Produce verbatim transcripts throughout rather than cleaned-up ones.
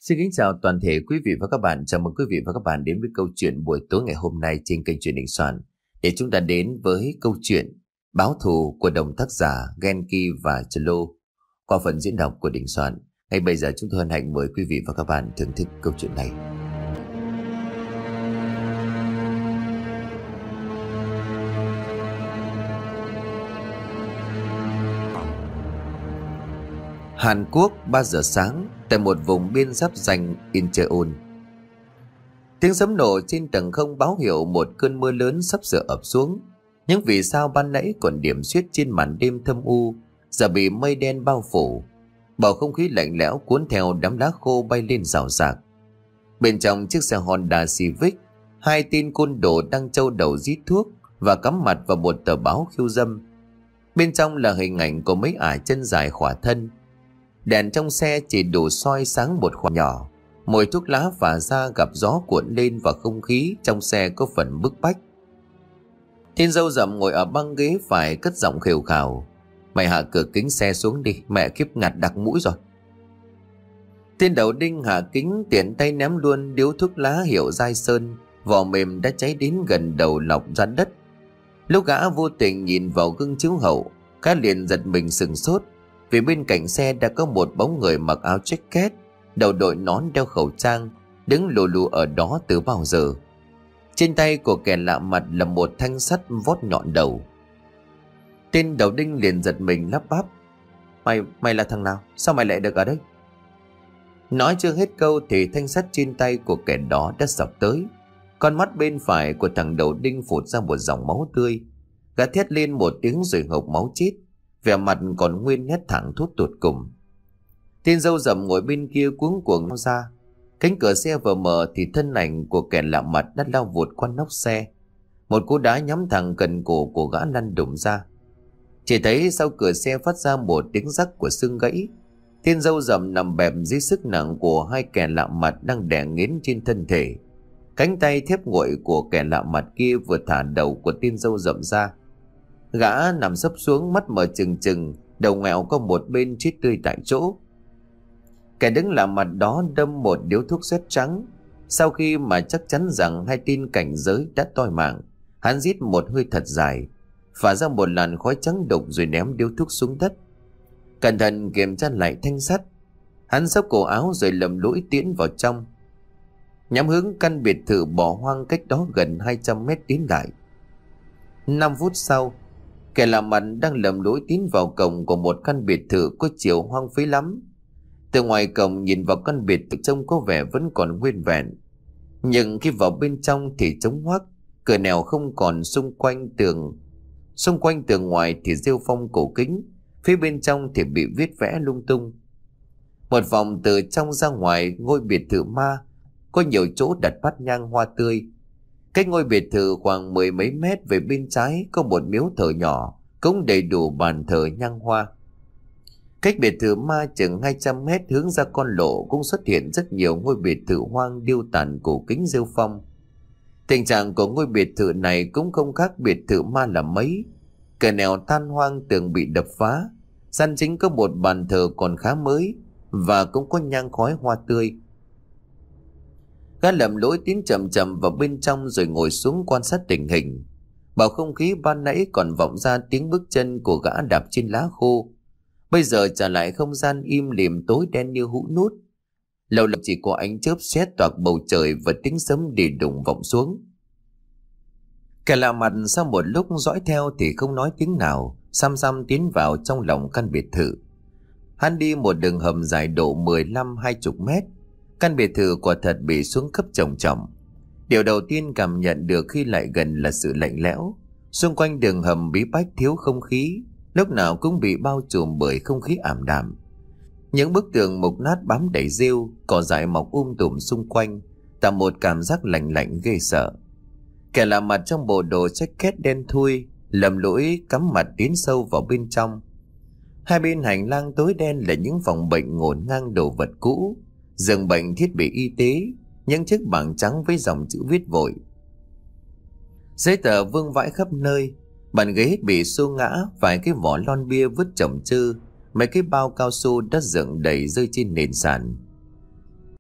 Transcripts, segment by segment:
Xin kính chào toàn thể quý vị và các bạn. Chào mừng quý vị và các bạn đến với câu chuyện buổi tối ngày hôm nay trên kênh Truyện Đình Soạn. Để chúng ta đến với câu chuyện Báo thù của đồng tác giả Genki và Chelo qua phần diễn đọc của Đình Soạn. Ngay bây giờ chúng tôi hân hạnh mời quý vị và các bạn thưởng thức câu chuyện này. Hàn Quốc, ba giờ sáng, tại một vùng biên giáp danh Incheon. Tiếng sấm nổ trên tầng không báo hiệu một cơn mưa lớn sắp sửa ập xuống. Những vì sao ban nãy còn điểm xuyết trên màn đêm thâm u giờ bị mây đen bao phủ. Bầu không khí lạnh lẽo cuốn theo đám lá khô bay lên rào rạc. Bên trong chiếc xe Honda Civic, hai tên côn đồ đang trâu đầu rít thuốc và cắm mặt vào một tờ báo khiêu dâm. Bên trong là hình ảnh của mấy ả chân dài khỏa thân. Đèn trong xe chỉ đủ soi sáng một khoảng nhỏ. Mùi thuốc lá phả ra gặp gió cuộn lên và không khí trong xe có phần bức bách. Thiên dâu rậm ngồi ở băng ghế phải cất giọng khều khào: "Mày hạ cửa kính xe xuống đi, mẹ kiếp ngạt đặc mũi rồi." Tên đầu đinh hạ kính tiện tay ném luôn điếu thuốc lá hiệu Giai Sơn, vỏ mềm đã cháy đến gần đầu lọc ra đất. Lúc gã vô tình nhìn vào gương chiếu hậu, gã liền giật mình sừng sốt, vì bên cạnh xe đã có một bóng người mặc áo jacket, đầu đội nón đeo khẩu trang, đứng lù lù ở đó từ bao giờ. Trên tay của kẻ lạ mặt là một thanh sắt vót nhọn đầu. Tên đầu đinh liền giật mình lắp bắp: Mày, mày là thằng nào? Sao mày lại được ở đây?" Nói chưa hết câu thì thanh sắt trên tay của kẻ đó đã sập tới. Con mắt bên phải của thằng đầu đinh phụt ra một dòng máu tươi. Gã thét lên một tiếng rồi hộc máu chết, vẻ mặt còn nguyên nét thẳng thốt tột cùng. Tên dâu rậm ngồi bên kia cuống cuồng lao ra. Cánh cửa xe vừa mở thì thân ảnh của kẻ lạ mặt đã lao vụt qua nóc xe. Một cú đá nhắm thẳng cần cổ của gã lăn đùng ra. Chỉ thấy sau cửa xe phát ra một tiếng rắc của xương gãy. Tên dâu rậm nằm bẹp dưới sức nặng của hai kẻ lạ mặt đang đè nghiến trên thân thể. Cánh tay thép nguội của kẻ lạ mặt kia vừa thả đầu của tên dâu rậm ra. Gã nằm sấp xuống, mắt mở trừng trừng, đầu ngoẹo có một bên chết tươi tại chỗ. Kẻ đứng lạ mặt đó đâm một điếu thuốc sét trắng. Sau khi mà chắc chắn rằng hai tên cảnh giới đã toi mạng, hắn rít một hơi thật dài, phả ra một làn khói trắng đục rồi ném điếu thuốc xuống đất. Cẩn thận kiểm tra lại thanh sắt, hắn xốc cổ áo rồi lầm lũi tiến vào trong, nhắm hướng căn biệt thự bỏ hoang cách đó gần hai trăm mét tiến lại. Năm phút sau, kẻ lạ mặt đang lầm lũi tiến vào cổng của một căn biệt thự có chiều hoang phế lắm. Từ ngoài cổng nhìn vào căn biệt thự trông có vẻ vẫn còn nguyên vẹn, nhưng khi vào bên trong thì trống hoác, cửa nẻo không còn, xung quanh tường xung quanh tường ngoài thì rêu phong cổ kính, phía bên trong thì bị viết vẽ lung tung. Một vòng từ trong ra ngoài ngôi biệt thự ma, có nhiều chỗ đặt bát nhang hoa tươi. Cách ngôi biệt thự khoảng mười mấy mét về bên trái có một miếu thờ nhỏ, cũng đầy đủ bàn thờ nhang hoa. Cách biệt thự ma chừng hai trăm mét hướng ra con lộ cũng xuất hiện rất nhiều ngôi biệt thự hoang điêu tàn cổ kính rêu phong. Tình trạng của ngôi biệt thự này cũng không khác biệt thự ma là mấy. Cửa nẻo tan hoang, tường bị đập phá, gian chính có một bàn thờ còn khá mới và cũng có nhang khói hoa tươi. Gã lầm lỗi tiến chậm chậm vào bên trong rồi ngồi xuống quan sát tình hình. Bầu không khí ban nãy còn vọng ra tiếng bước chân của gã đạp trên lá khô, bây giờ trở lại không gian im lìm tối đen như hũ nút. Lâu lâu chỉ có ánh chớp sét toạc bầu trời và tiếng sấm đi đùng vọng xuống. Kẻ lạ mặt sau một lúc dõi theo thì không nói tiếng nào, xăm xăm tiến vào trong lòng căn biệt thự. Hắn đi một đường hầm dài độ mười lăm hai mươi mét. Căn biệt thự quả thật bị xuống cấp trầm trọng. Điều đầu tiên cảm nhận được khi lại gần là sự lạnh lẽo. Xung quanh đường hầm bí bách thiếu không khí, lúc nào cũng bị bao trùm bởi không khí ảm đạm. Những bức tường mục nát bám đầy rêu, cỏ dại mọc um tùm xung quanh, tạo một cảm giác lạnh lạnh ghê sợ. Kẻ lạ mặt trong bộ đồ jacket đen thui lầm lũi cắm mặt tiến sâu vào bên trong. Hai bên hành lang tối đen là những phòng bệnh ngổn ngang đồ vật cũ, giường bệnh, thiết bị y tế, những chiếc bảng trắng với dòng chữ viết vội. Giấy tờ vương vãi khắp nơi, bàn ghế bị xô ngã, vài cái vỏ lon bia vứt chồng chơ, mấy cái bao cao su đã dựng đầy rơi trên nền sàn.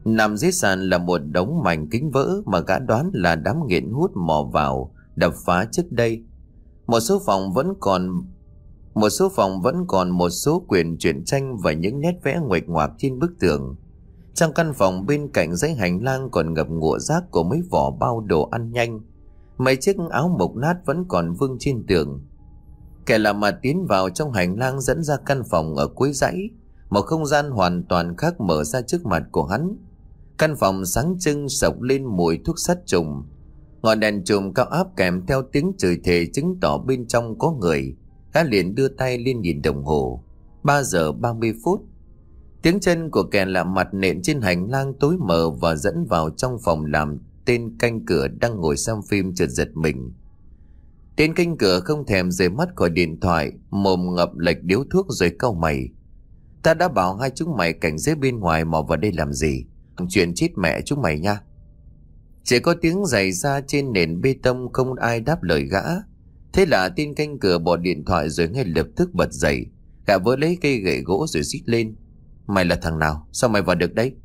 Nằm dưới sàn là một đống mảnh kính vỡ mà gã đoán là đám nghiện hút mò vào đập phá trước đây. Một số phòng vẫn còn một số phòng vẫn còn một số quyển truyện tranh và những nét vẽ nguệch ngoạc trên bức tường. Trong căn phòng bên cạnh dãy hành lang còn ngập ngụa rác của mấy vỏ bao đồ ăn nhanh. Mấy chiếc áo mục nát vẫn còn vương trên tường. Kẻ lạ mặt tiến vào trong hành lang dẫn ra căn phòng ở cuối dãy. Một không gian hoàn toàn khác mở ra trước mặt của hắn. Căn phòng sáng trưng sộc lên mùi thuốc sát trùng. Ngọn đèn chùm cao áp kèm theo tiếng chửi thề chứng tỏ bên trong có người. Gã liền đưa tay lên nhìn đồng hồ. Ba giờ ba mươi phút. Tiếng chân của kẻ lạ mặt nện trên hành lang tối mờ và dẫn vào trong phòng làm tên canh cửa đang ngồi xem phim chợt giật mình. Tên canh cửa không thèm rời mắt khỏi điện thoại, mồm ngậm lệch điếu thuốc rồi cau mày. Ta đã bảo hai chúng mày cảnh giới bên ngoài mò vào đây làm gì? Chuyện chết mẹ chúng mày nha. Chỉ có tiếng giày ra trên nền bê tông, không ai đáp lời gã. Thế là tên canh cửa bỏ điện thoại rồi ngay lập tức bật dậy. Gã vớ lấy cây gậy gỗ rồi rít lên. Mày là thằng nào? Sao mày vào được đấy?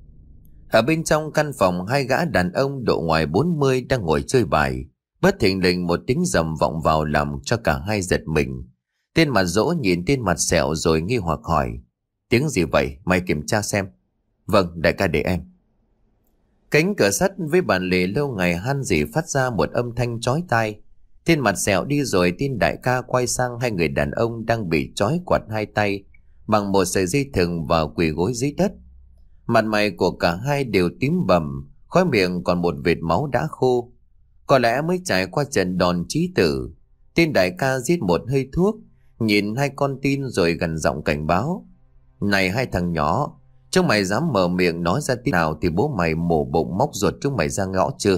Ở bên trong căn phòng, hai gã đàn ông độ ngoài bốn mươi đang ngồi chơi bài. Bất thình lình một tiếng rầm vọng vào làm cho cả hai giật mình. Tên mặt dỗ nhìn tên mặt sẹo rồi nghi hoặc hỏi. Tiếng gì vậy? Mày kiểm tra xem. Vâng, đại ca để em. Cánh cửa sắt với bản lề lâu ngày han dỉ phát ra một âm thanh chói tai. Tên mặt sẹo đi rồi tên đại ca quay sang hai người đàn ông đang bị trói quạt hai tay bằng một sợi dây thừng và quỳ gối dưới đất. Mặt mày của cả hai đều tím bầm, khóe miệng còn một vệt máu đã khô. Có lẽ mới trải qua trận đòn chí tử. Tên đại ca rít một hơi thuốc, nhìn hai con tin rồi gằn giọng cảnh báo. Này hai thằng nhỏ, chúng mày dám mở miệng nói ra tiếng nào thì bố mày mổ bụng móc ruột chúng mày ra ngõ chưa?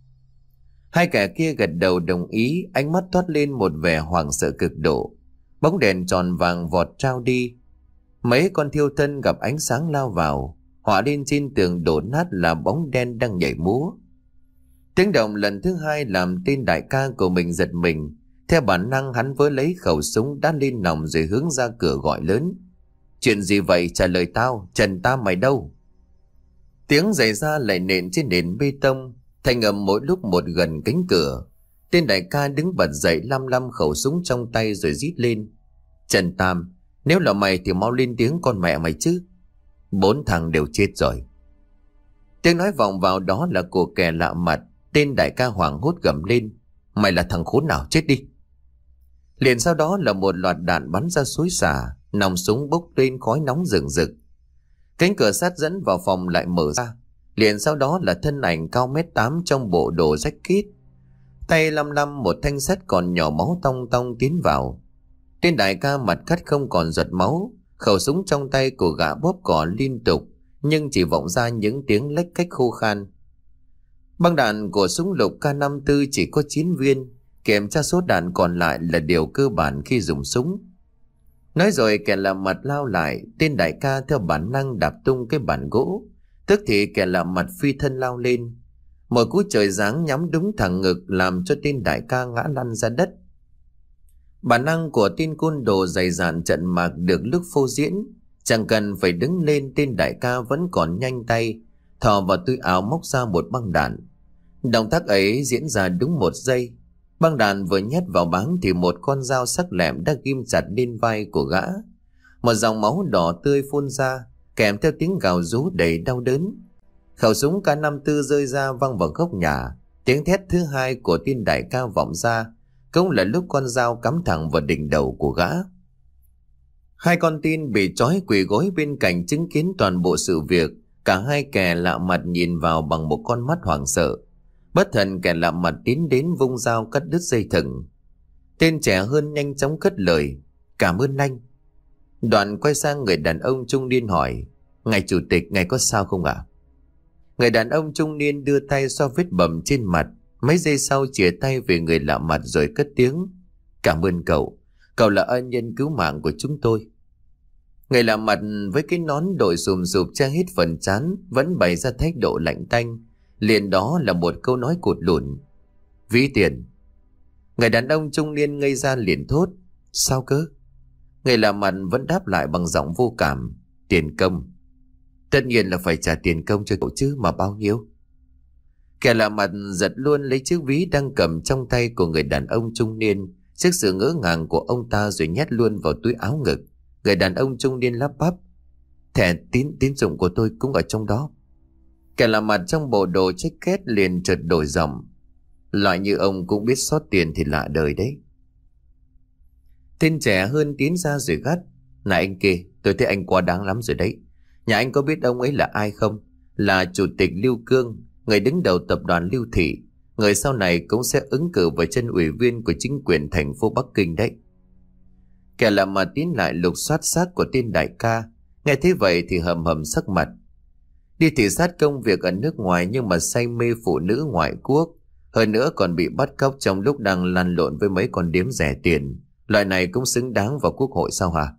Hai kẻ kia gật đầu đồng ý, ánh mắt toát lên một vẻ hoảng sợ cực độ. Bóng đèn tròn vàng vọt trao đi. Mấy con thiêu thân gặp ánh sáng lao vào, hỏa lên trên tường đổ nát là bóng đen đang nhảy múa. Tiếng động lần thứ hai làm tên đại ca của mình giật mình. Theo bản năng hắn vớ lấy khẩu súng đan lên nòng rồi hướng ra cửa gọi lớn. Chuyện gì vậy? Trả lời tao, Trần ta mày đâu? Tiếng giày da lại nện trên nền bê tông, thành âm mỗi lúc một gần cánh cửa. Tên đại ca đứng bật dậy lăm lăm khẩu súng trong tay rồi rít lên. Trần Tam, nếu là mày thì mau lên tiếng con mẹ mày chứ. Bốn thằng đều chết rồi. Tiếng nói vọng vào đó là của kẻ lạ mặt. Tên đại ca hoảng hốt gầm lên. Mày là thằng khốn nào, chết đi. Liền sau đó là một loạt đạn bắn ra xối xả, nòng súng bốc lên khói nóng rừng rực. Cánh cửa sắt dẫn vào phòng lại mở ra. Liền sau đó là thân ảnh cao mét tám trong bộ đồ rách kít, tay lăm lăm một thanh sắt còn nhỏ máu tong tong tiến vào. Tên đại ca mặt cắt không còn giọt máu, khẩu súng trong tay của gã bóp cò liên tục, nhưng chỉ vọng ra những tiếng lách cách khô khan. Băng đạn của súng lục K năm mươi tư chỉ có chín viên, kèm theo số đạn còn lại là điều cơ bản khi dùng súng. Nói rồi kẻ lạ mặt lao lại, tên đại ca theo bản năng đạp tung cái bàn gỗ, tức thì kẻ lạ mặt phi thân lao lên. Một cú trời giáng nhắm đúng thẳng ngực làm cho tên đại ca ngã lăn ra đất. Bản năng của tên côn đồ dày dạn trận mạc được lúc phô diễn, chẳng cần phải đứng lên, tên đại ca vẫn còn nhanh tay, thò vào túi áo móc ra một băng đạn. Động tác ấy diễn ra đúng một giây. Băng đạn vừa nhét vào báng thì một con dao sắc lẹm đã ghim chặt lên vai của gã. Một dòng máu đỏ tươi phun ra, kèm theo tiếng gào rú đầy đau đớn. Khẩu súng K năm mươi tư rơi ra văng vào góc nhà. Tiếng thét thứ hai của tên đại ca vọng ra, cũng là lúc con dao cắm thẳng vào đỉnh đầu của gã. Hai con tin bị trói quỳ gối bên cạnh chứng kiến toàn bộ sự việc. Cả hai kẻ lạ mặt nhìn vào bằng một con mắt hoảng sợ. Bất thần kẻ lạ mặt tiến đến vung dao cắt đứt dây thừng. Tên trẻ hơn nhanh chóng cất lời. Cảm ơn anh. Đoạn quay sang người đàn ông trung niên hỏi. Ngài chủ tịch, ngài có sao không ạ? Người đàn ông trung niên đưa tay xoa vết bầm trên mặt. Mấy giây sau chìa tay về người lạ mặt rồi cất tiếng. Cảm ơn cậu. Cậu là ân nhân cứu mạng của chúng tôi. Người lạ mặt với cái nón đội sùm sụp che hết phần trán vẫn bày ra thái độ lạnh tanh. Liền đó là một câu nói cụt lủn. Ví tiền. Người đàn ông trung niên ngây ra liền thốt. Sao cơ? Người lạ mặt vẫn đáp lại bằng giọng vô cảm. Tiền công. Tất nhiên là phải trả tiền công cho cậu chứ, mà bao nhiêu? Kẻ lạ mặt giật luôn lấy chiếc ví đang cầm trong tay của người đàn ông trung niên trước sự ngỡ ngàng của ông ta, rồi nhét luôn vào túi áo ngực. Người đàn ông trung niên lắp bắp: Thẻ tín tín dụng của tôi cũng ở trong đó. Kẻ lạ mặt trong bộ đồ jacket liền chợt đổi giọng: Loại như ông cũng biết xót tiền thì lạ đời đấy. Tên trẻ hơn tiến ra rồi gắt: Này anh kia, tôi thấy anh quá đáng lắm rồi đấy. Nhà anh có biết ông ấy là ai không? Là Chủ tịch Lưu Cương, người đứng đầu tập đoàn Lưu Thị, người sau này cũng sẽ ứng cử vào chân ủy viên của chính quyền thành phố Bắc Kinh đấy. Kẻ lạ mặt tiến lại lục soát xác của tên đại ca, nghe thế vậy thì hầm hầm sắc mặt. Đi thị sát công việc ở nước ngoài nhưng mà say mê phụ nữ ngoại quốc, hơn nữa còn bị bắt cóc trong lúc đang lăn lộn với mấy con điếm rẻ tiền. Loại này cũng xứng đáng vào quốc hội sao hả?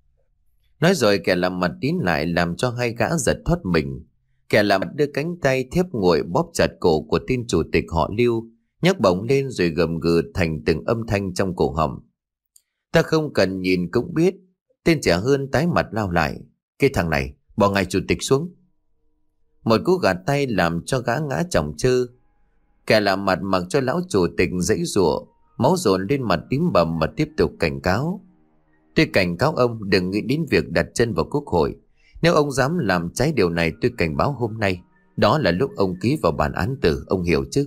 Nói rồi kẻ lạ mặt tiến lại làm cho hai gã giật thoát mình. Kẻ lạ mặt đưa cánh tay thép nguội bóp chặt cổ của tên chủ tịch họ Lưu, nhấc bổng lên rồi gầm gừ thành từng âm thanh trong cổ họng. Ta không cần nhìn cũng biết. Tên trẻ hơn tái mặt lao lại: Cái thằng này, bỏ ngay chủ tịch xuống. Một cú gạt tay làm cho gã ngã chồng chơ. Kẻ lạ mặt mặc cho lão chủ tịch giãy giụa, máu dồn lên mặt tím bầm mà tiếp tục cảnh cáo: Tôi cảnh cáo ông đừng nghĩ đến việc đặt chân vào quốc hội. Nếu ông dám làm trái điều này, tôi cảnh báo hôm nay đó là lúc ông ký vào bản án tử, ông hiểu chứ?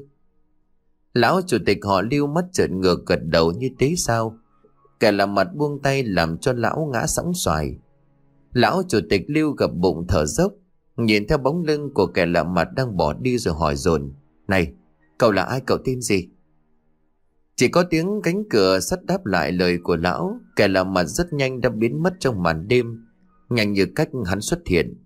Lão chủ tịch họ Lưu mắt trợn ngược gật đầu như thế sao. Kẻ lạ mặt buông tay làm cho lão ngã sóng xoài. Lão chủ tịch Lưu gập bụng thở dốc, nhìn theo bóng lưng của kẻ lạ mặt đang bỏ đi rồi hỏi dồn: Này, cậu là ai, cậu tên gì? Chỉ có tiếng cánh cửa sắt đáp lại lời của lão. Kẻ lạ mặt rất nhanh đã biến mất trong màn đêm, nhanh như cách hắn xuất hiện.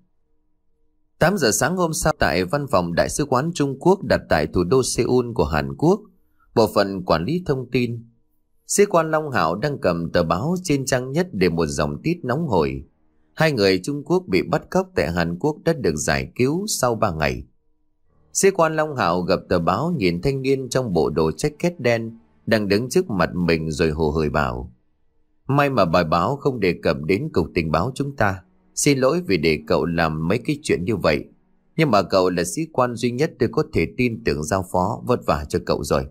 Tám giờ sáng hôm sau, tại văn phòng Đại sứ quán Trung Quốc đặt tại thủ đô Seoul của Hàn Quốc, bộ phận quản lý thông tin, sĩ quan Long Hạo đang cầm tờ báo trên trang nhất để một dòng tít nóng hổi: Hai người Trung Quốc bị bắt cóc tại Hàn Quốc đã được giải cứu sau ba ngày. Sĩ quan Long Hạo gặp tờ báo, nhìn thanh niên trong bộ đồ jacket đen đang đứng trước mặt mình rồi hồ hởi bảo: May mà bài báo không đề cập đến cục tình báo chúng ta. Xin lỗi vì để cậu làm mấy cái chuyện như vậy, nhưng mà cậu là sĩ quan duy nhất tôi có thể tin tưởng giao phó, vất vả cho cậu rồi.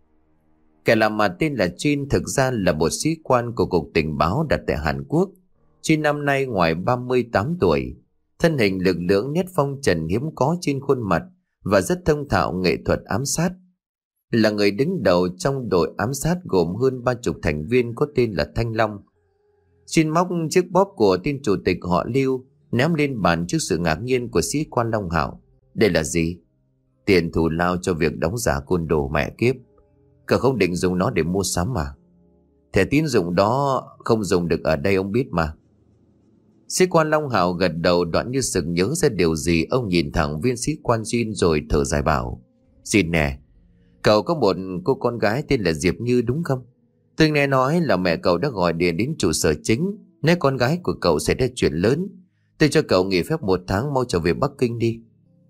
Kẻ làm mặt tên là Jin thực ra là một sĩ quan của cục tình báo đặt tại Hàn Quốc. Jin năm nay ngoài ba mươi tám tuổi, thân hình lực lưỡng, nét phong trần hiếm có trên khuôn mặt và rất thông thạo nghệ thuật ám sát. Là người đứng đầu trong đội ám sát gồm hơn ba chục thành viên có tên là Thanh Long. Jin móc chiếc bóp của tên chủ tịch họ Lưu ném lên bàn trước sự ngạc nhiên của sĩ quan Long Hạo. Đây là gì? Tiền thù lao cho việc đóng giả côn đồ mẹ kiếp. Cậu không định dùng nó để mua sắm mà. Thẻ tín dụng đó không dùng được ở đây ông biết mà. Sĩ quan Long Hạo gật đầu, đoạn như sực nhớ ra điều gì. Ông nhìn thẳng viên sĩ quan Jin rồi thở dài bảo: Jin nè, cậu có một cô con gái tên là Diệp Như đúng không? Tôi nghe nói là mẹ cậu đã gọi điện đến trụ sở chính, nói con gái của cậu sẽ ra chuyện lớn. Tôi cho cậu nghỉ phép một tháng, mau trở về Bắc Kinh đi.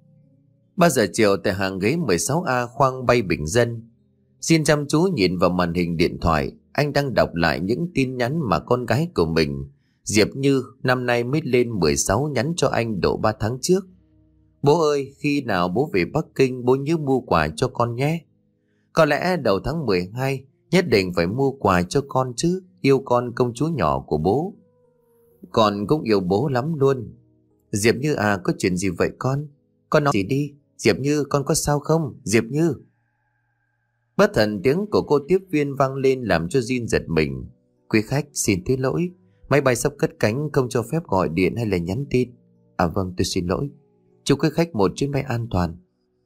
Ba giờ chiều tại hàng ghế mười sáu A khoang bay bình dân, Jin chăm chú nhìn vào màn hình điện thoại. Anh đang đọc lại những tin nhắn mà con gái của mình, Diệp Như, năm nay mới lên mười sáu, nhắn cho anh độ ba tháng trước. Bố ơi, khi nào bố về Bắc Kinh, bố nhớ mua quà cho con nhé. Có lẽ đầu tháng mười hai nhất định phải mua quà cho con chứ. Yêu con công chúa nhỏ của bố. Con cũng yêu bố lắm luôn. Diệp Như à, có chuyện gì vậy con? Con nói gì đi. Diệp Như, con có sao không? Diệp Như. Bất thần tiếng của cô tiếp viên vang lên làm cho Jin giật mình. Quý khách xin thứ lỗi, máy bay sắp cất cánh, không cho phép gọi điện hay là nhắn tin. À vâng, tôi xin lỗi. Chúc quý khách một chuyến bay an toàn.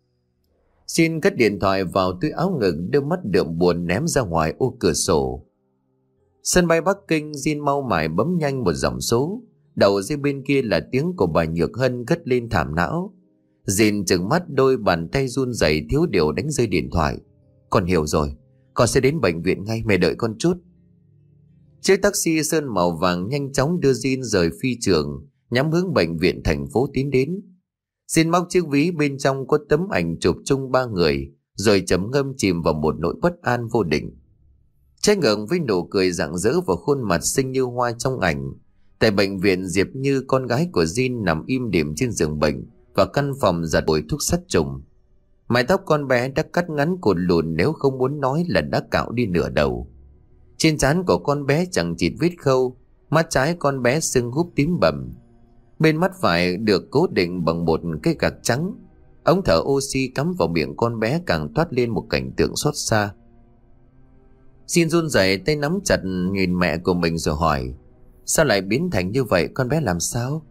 Jin cất điện thoại vào túi áo ngực, đôi mắt đượm buồn ném ra ngoài ô cửa sổ. Sân bay Bắc Kinh, Jin mau mải bấm nhanh một dòng số. Đầu dây bên kia là tiếng của bà Nhược Hân cất lên thảm não. Jin trừng mắt, đôi bàn tay run rẩy thiếu điều đánh rơi điện thoại. Con hiểu rồi, con sẽ đến bệnh viện ngay, mẹ đợi con chút. Chiếc taxi sơn màu vàng nhanh chóng đưa Jin rời phi trường, nhắm hướng bệnh viện thành phố tiến đến. Jin móc chiếc ví bên trong có tấm ảnh chụp chung ba người, rồi trầm ngâm chìm vào một nỗi bất an vô định. Trái ngược với nụ cười rạng rỡ và khuôn mặt xinh như hoa trong ảnh, Tại bệnh viện, Diệp Như, con gái của Jin, nằm im đềm trên giường bệnh và căn phòng giặt bồi thuốc sát trùng. Mái tóc con bé đã cắt ngắn cột lùn, nếu không muốn nói là đã cạo đi nửa đầu. Trên trán của con bé chẳng chịt vết khâu, mắt trái con bé sưng húp tím bầm. Bên mắt phải được cố định bằng một cái gạc trắng. Ống thở oxy cắm vào miệng con bé càng toát lên một cảnh tượng xót xa. Jin run rẩy, tay nắm chặt nhìn mẹ của mình rồi hỏi: sao lại biến thành như vậy, con bé làm sao?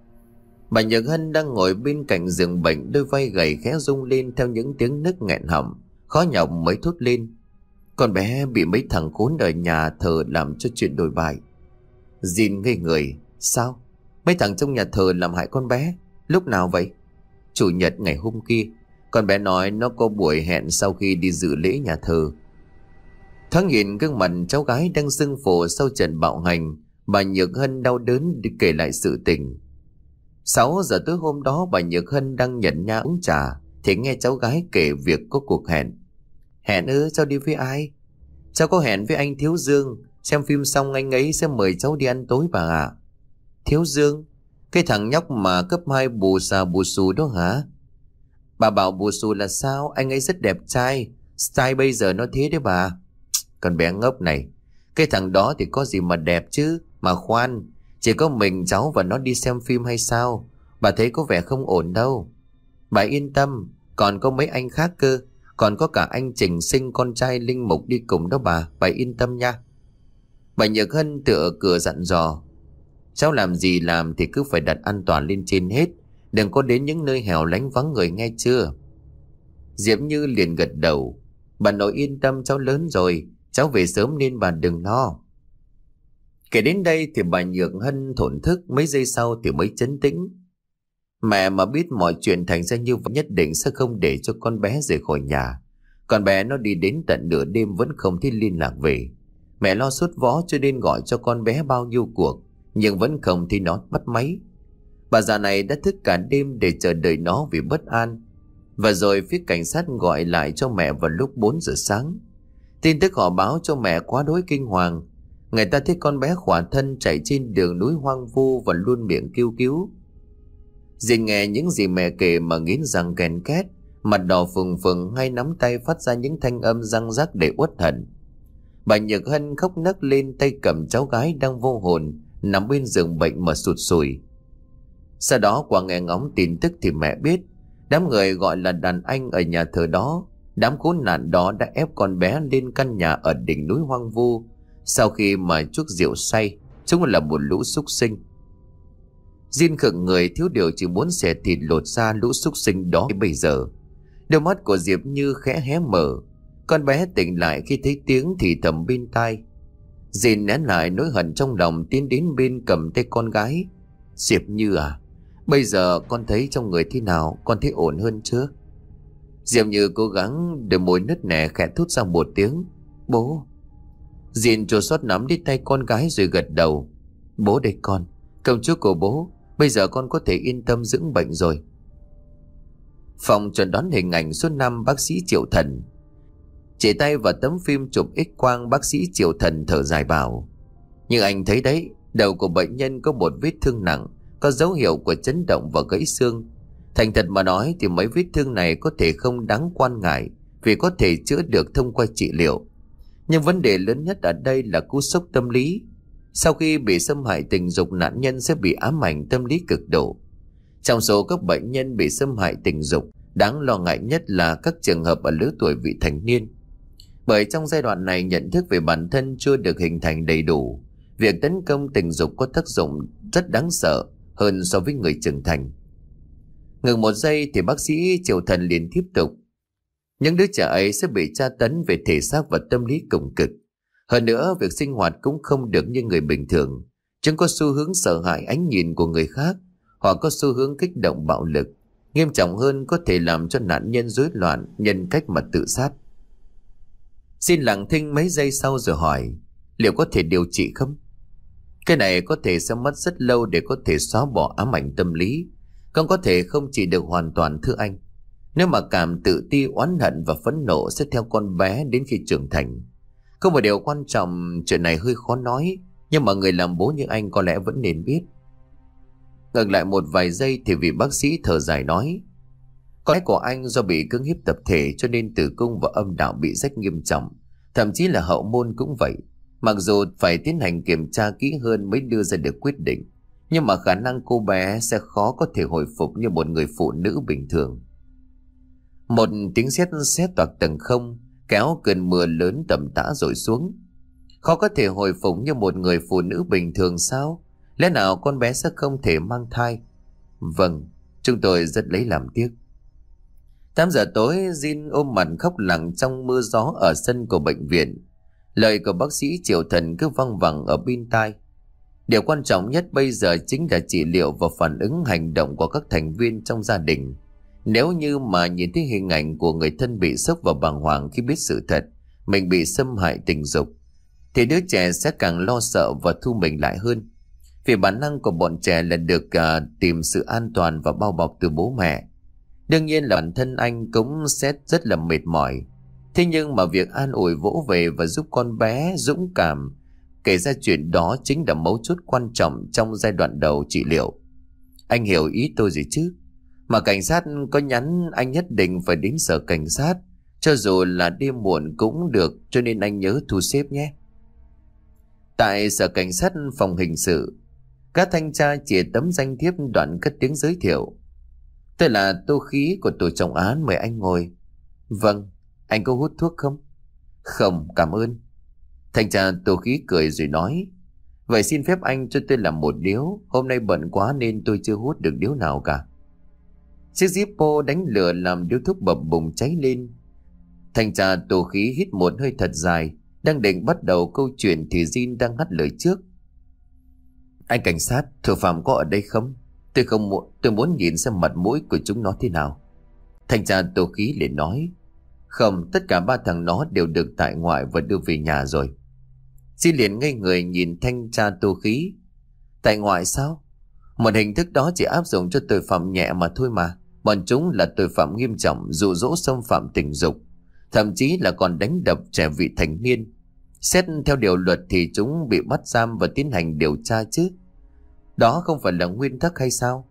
Bà Nhật Hân đang ngồi bên cạnh giường bệnh, đôi vai gầy khẽ rung lên theo những tiếng nức nghẹn họng, khó nhọc mới thốt lên: con bé bị mấy thằng khốn ở nhà thờ làm cho chuyện đồi bại. Jin ngây người: sao? Mấy thằng trong nhà thờ làm hại con bé? Lúc nào vậy? Chủ nhật ngày hôm kia, con bé nói nó có buổi hẹn sau khi đi dự lễ nhà thờ. Thoáng nhìn gương mặt cháu gái đang sưng phù sau trận bạo hành, bà Nhược Hân đau đớn đi kể lại sự tình. Sáu giờ tối hôm đó, bà Nhược Hân đang nhận nha uống trà thì nghe cháu gái kể việc có cuộc hẹn. Hẹn ư? Cháu đi với ai? Cháu có hẹn với anh Thiếu Dương, xem phim xong anh ấy sẽ mời cháu đi ăn tối bà ạ. Thiếu Dương? Cái thằng nhóc mà cấp hai bù xà bù xù đó hả? Bà bảo bù xù là sao? Anh ấy rất đẹp trai, style bây giờ nó thế đấy bà. Con bé ngốc này, cái thằng đó thì có gì mà đẹp chứ. Mà khoan, chỉ có mình cháu và nó đi xem phim hay sao? Bà thấy có vẻ không ổn đâu. Bà yên tâm, còn có mấy anh khác cơ. Còn có cả anh Trình Sinh, con trai Linh Mục đi cùng đó bà. Bà yên tâm nha. Bà Nhược Hân tựa cửa dặn dò: cháu làm gì làm thì cứ phải đặt an toàn lên trên hết, đừng có đến những nơi hẻo lánh vắng người, nghe chưa? Diệp Như liền gật đầu: bà nội yên tâm, cháu lớn rồi, cháu về sớm nên bà đừng lo. Kể đến đây thì bà Nhược Hân thổn thức, mấy giây sau thì mới trấn tĩnh. Mẹ mà biết mọi chuyện thành ra như vậy nhất định sẽ không để cho con bé rời khỏi nhà. Con bé nó đi đến tận nửa đêm vẫn không thấy liên lạc về. Mẹ lo sốt vó cho nên gọi cho con bé bao nhiêu cuộc, nhưng vẫn không thấy nó bắt máy. Bà già này đã thức cả đêm để chờ đợi nó vì bất an. Và rồi phía cảnh sát gọi lại cho mẹ vào lúc bốn giờ sáng. Tin tức họ báo cho mẹ quá đối kinh hoàng. Người ta thấy con bé khỏa thân chạy trên đường núi hoang vu và luôn miệng kêu cứu. Dì nghe những gì mẹ kể mà nghiến răng ken két, mặt đỏ phừng phừng, hai nắm tay phát ra những thanh âm răng rắc để uất hận. Bà Nhược Hân khóc nấc lên, tay cầm cháu gái đang vô hồn nằm bên giường bệnh mà sụt sùi. Sau đó qua nghe ngóng tin tức thì mẹ biết đám người gọi là đàn anh ở nhà thờ đó, đám khốn nạn đó đã ép con bé lên căn nhà ở đỉnh núi hoang vu. Sau khi mà chuốc rượu say, chúng là một lũ súc sinh. Jin khựng người, thiếu điều chỉ muốn xẻ thịt lột ra lũ súc sinh đó. Bây giờ đôi mắt của Diệp Như khẽ hé mở. Con bé tỉnh lại khi thấy tiếng thì thầm bên tai. Jin nén lại nỗi hận trong lòng, tiến đến bên cầm tay con gái. Diệp Như à, bây giờ con thấy trong người thế nào? Con thấy ổn hơn chưa? Diệp Như cố gắng để môi nứt nẻ khẽ thốt ra một tiếng: bố. Jin chua xót nắm lấy tay con gái rồi gật đầu: bố đây con, công chúa của bố, bây giờ con có thể yên tâm dưỡng bệnh rồi. Phòng chuẩn đoán hình ảnh số năm, bác sĩ Triệu Thần. Chỉ tay vào tấm phim chụp X quang, bác sĩ Triệu Thần thở dài bảo: nhưng anh thấy đấy, đầu của bệnh nhân có một vết thương nặng, có dấu hiệu của chấn động và gãy xương. Thành thật mà nói thì mấy vết thương này có thể không đáng quan ngại, vì có thể chữa được thông qua trị liệu. Nhưng vấn đề lớn nhất ở đây là cú sốc tâm lý. Sau khi bị xâm hại tình dục, nạn nhân sẽ bị ám ảnh tâm lý cực độ. Trong số các bệnh nhân bị xâm hại tình dục, đáng lo ngại nhất là các trường hợp ở lứa tuổi vị thành niên. Bởi trong giai đoạn này, nhận thức về bản thân chưa được hình thành đầy đủ. Việc tấn công tình dục có tác dụng rất đáng sợ hơn so với người trưởng thành. Ngừng một giây thì bác sĩ Triệu Thần liền tiếp tục: những đứa trẻ ấy sẽ bị tra tấn về thể xác và tâm lý cùng cực. Hơn nữa, việc sinh hoạt cũng không được như người bình thường. Chúng có xu hướng sợ hãi ánh nhìn của người khác, hoặc có xu hướng kích động bạo lực. Nghiêm trọng hơn, có thể làm cho nạn nhân rối loạn nhân cách mà tự sát. Xin lặng thinh mấy giây sau rồi hỏi: liệu có thể điều trị không? Cái này có thể sẽ mất rất lâu để có thể xóa bỏ ám ảnh tâm lý. Con có thể không chỉ được hoàn toàn, thưa anh. Nếu mà cảm tự ti, oán hận và phẫn nộ sẽ theo con bé đến khi trưởng thành. Có một điều quan trọng, chuyện này hơi khó nói, Nhưng mà người làm bố như anh có lẽ vẫn nên biết. Ngừng lại một vài giây thì vị bác sĩ thở dài nói: Con gái của anh do bị cưỡng hiếp tập thể cho nên tử cung và âm đạo bị rách nghiêm trọng. Thậm chí là hậu môn cũng vậy. Mặc dù phải tiến hành kiểm tra kỹ hơn mới đưa ra được quyết định, nhưng mà khả năng cô bé sẽ khó có thể hồi phục như một người phụ nữ bình thường. Một tiếng sét sét toạc tầng không, kéo cơn mưa lớn tầm tã rồi xuống. Khó có thể hồi phục như một người phụ nữ bình thường sao? Lẽ nào con bé sẽ không thể mang thai? Vâng, chúng tôi rất lấy làm tiếc. Tám giờ tối, Jin ôm mặt khóc lặng trong mưa gió ở sân của bệnh viện. Lời của bác sĩ Triệu Thần cứ văng vẳng ở bên tai. Điều quan trọng nhất bây giờ chính là trị liệu và phản ứng hành động của các thành viên trong gia đình. Nếu như mà nhìn thấy hình ảnh của người thân bị sốc và bàng hoàng khi biết sự thật mình bị xâm hại tình dục, thì đứa trẻ sẽ càng lo sợ và thu mình lại hơn. Vì bản năng của bọn trẻ là được uh, tìm sự an toàn và bao bọc từ bố mẹ. Đương nhiên là bản thân anh cũng sẽ rất là mệt mỏi. Thế nhưng mà việc an ủi vỗ về và giúp con bé dũng cảm kể ra chuyện đó chính là mấu chốt quan trọng trong giai đoạn đầu trị liệu. Anh hiểu ý tôi gì chứ? Mà cảnh sát có nhắn anh nhất định phải đến sở cảnh sát, cho dù là đêm muộn cũng được, cho nên anh nhớ thu xếp nhé. Tại sở cảnh sát phòng hình sự, các thanh tra chỉ tấm danh thiếp đoạn cất tiếng giới thiệu: Tôi là Tô Khí của tổ trọng án, mời anh ngồi. Vâng, anh có hút thuốc không? Không, cảm ơn. Thanh tra Tô Khí cười rồi nói: Vậy xin phép anh cho tôi làm một điếu. Hôm nay bận quá nên tôi chưa hút được điếu nào cả. Chiếc Zippo đánh lửa làm điếu thuốc bập bùng cháy lên. Thanh tra Tô Khí hít một hơi thật dài, đang định bắt đầu câu chuyện thì Jin đang ngắt lời trước: Anh cảnh sát, thủ phạm có ở đây không? Tôi không muốn, tôi muốn nhìn xem mặt mũi của chúng nó thế nào. Thanh tra Tô Khí liền nói: Không, tất cả ba thằng nó đều được tại ngoại và đưa về nhà rồi. Jin liền ngây người nhìn thanh tra Tô Khí. Tại ngoại sao? Một hình thức đó chỉ áp dụng cho tội phạm nhẹ mà thôi mà. Bọn chúng là tội phạm nghiêm trọng, dụ dỗ xâm phạm tình dục, thậm chí là còn đánh đập trẻ vị thành niên. Xét theo điều luật thì chúng bị bắt giam và tiến hành điều tra chứ. Đó không phải là nguyên tắc hay sao?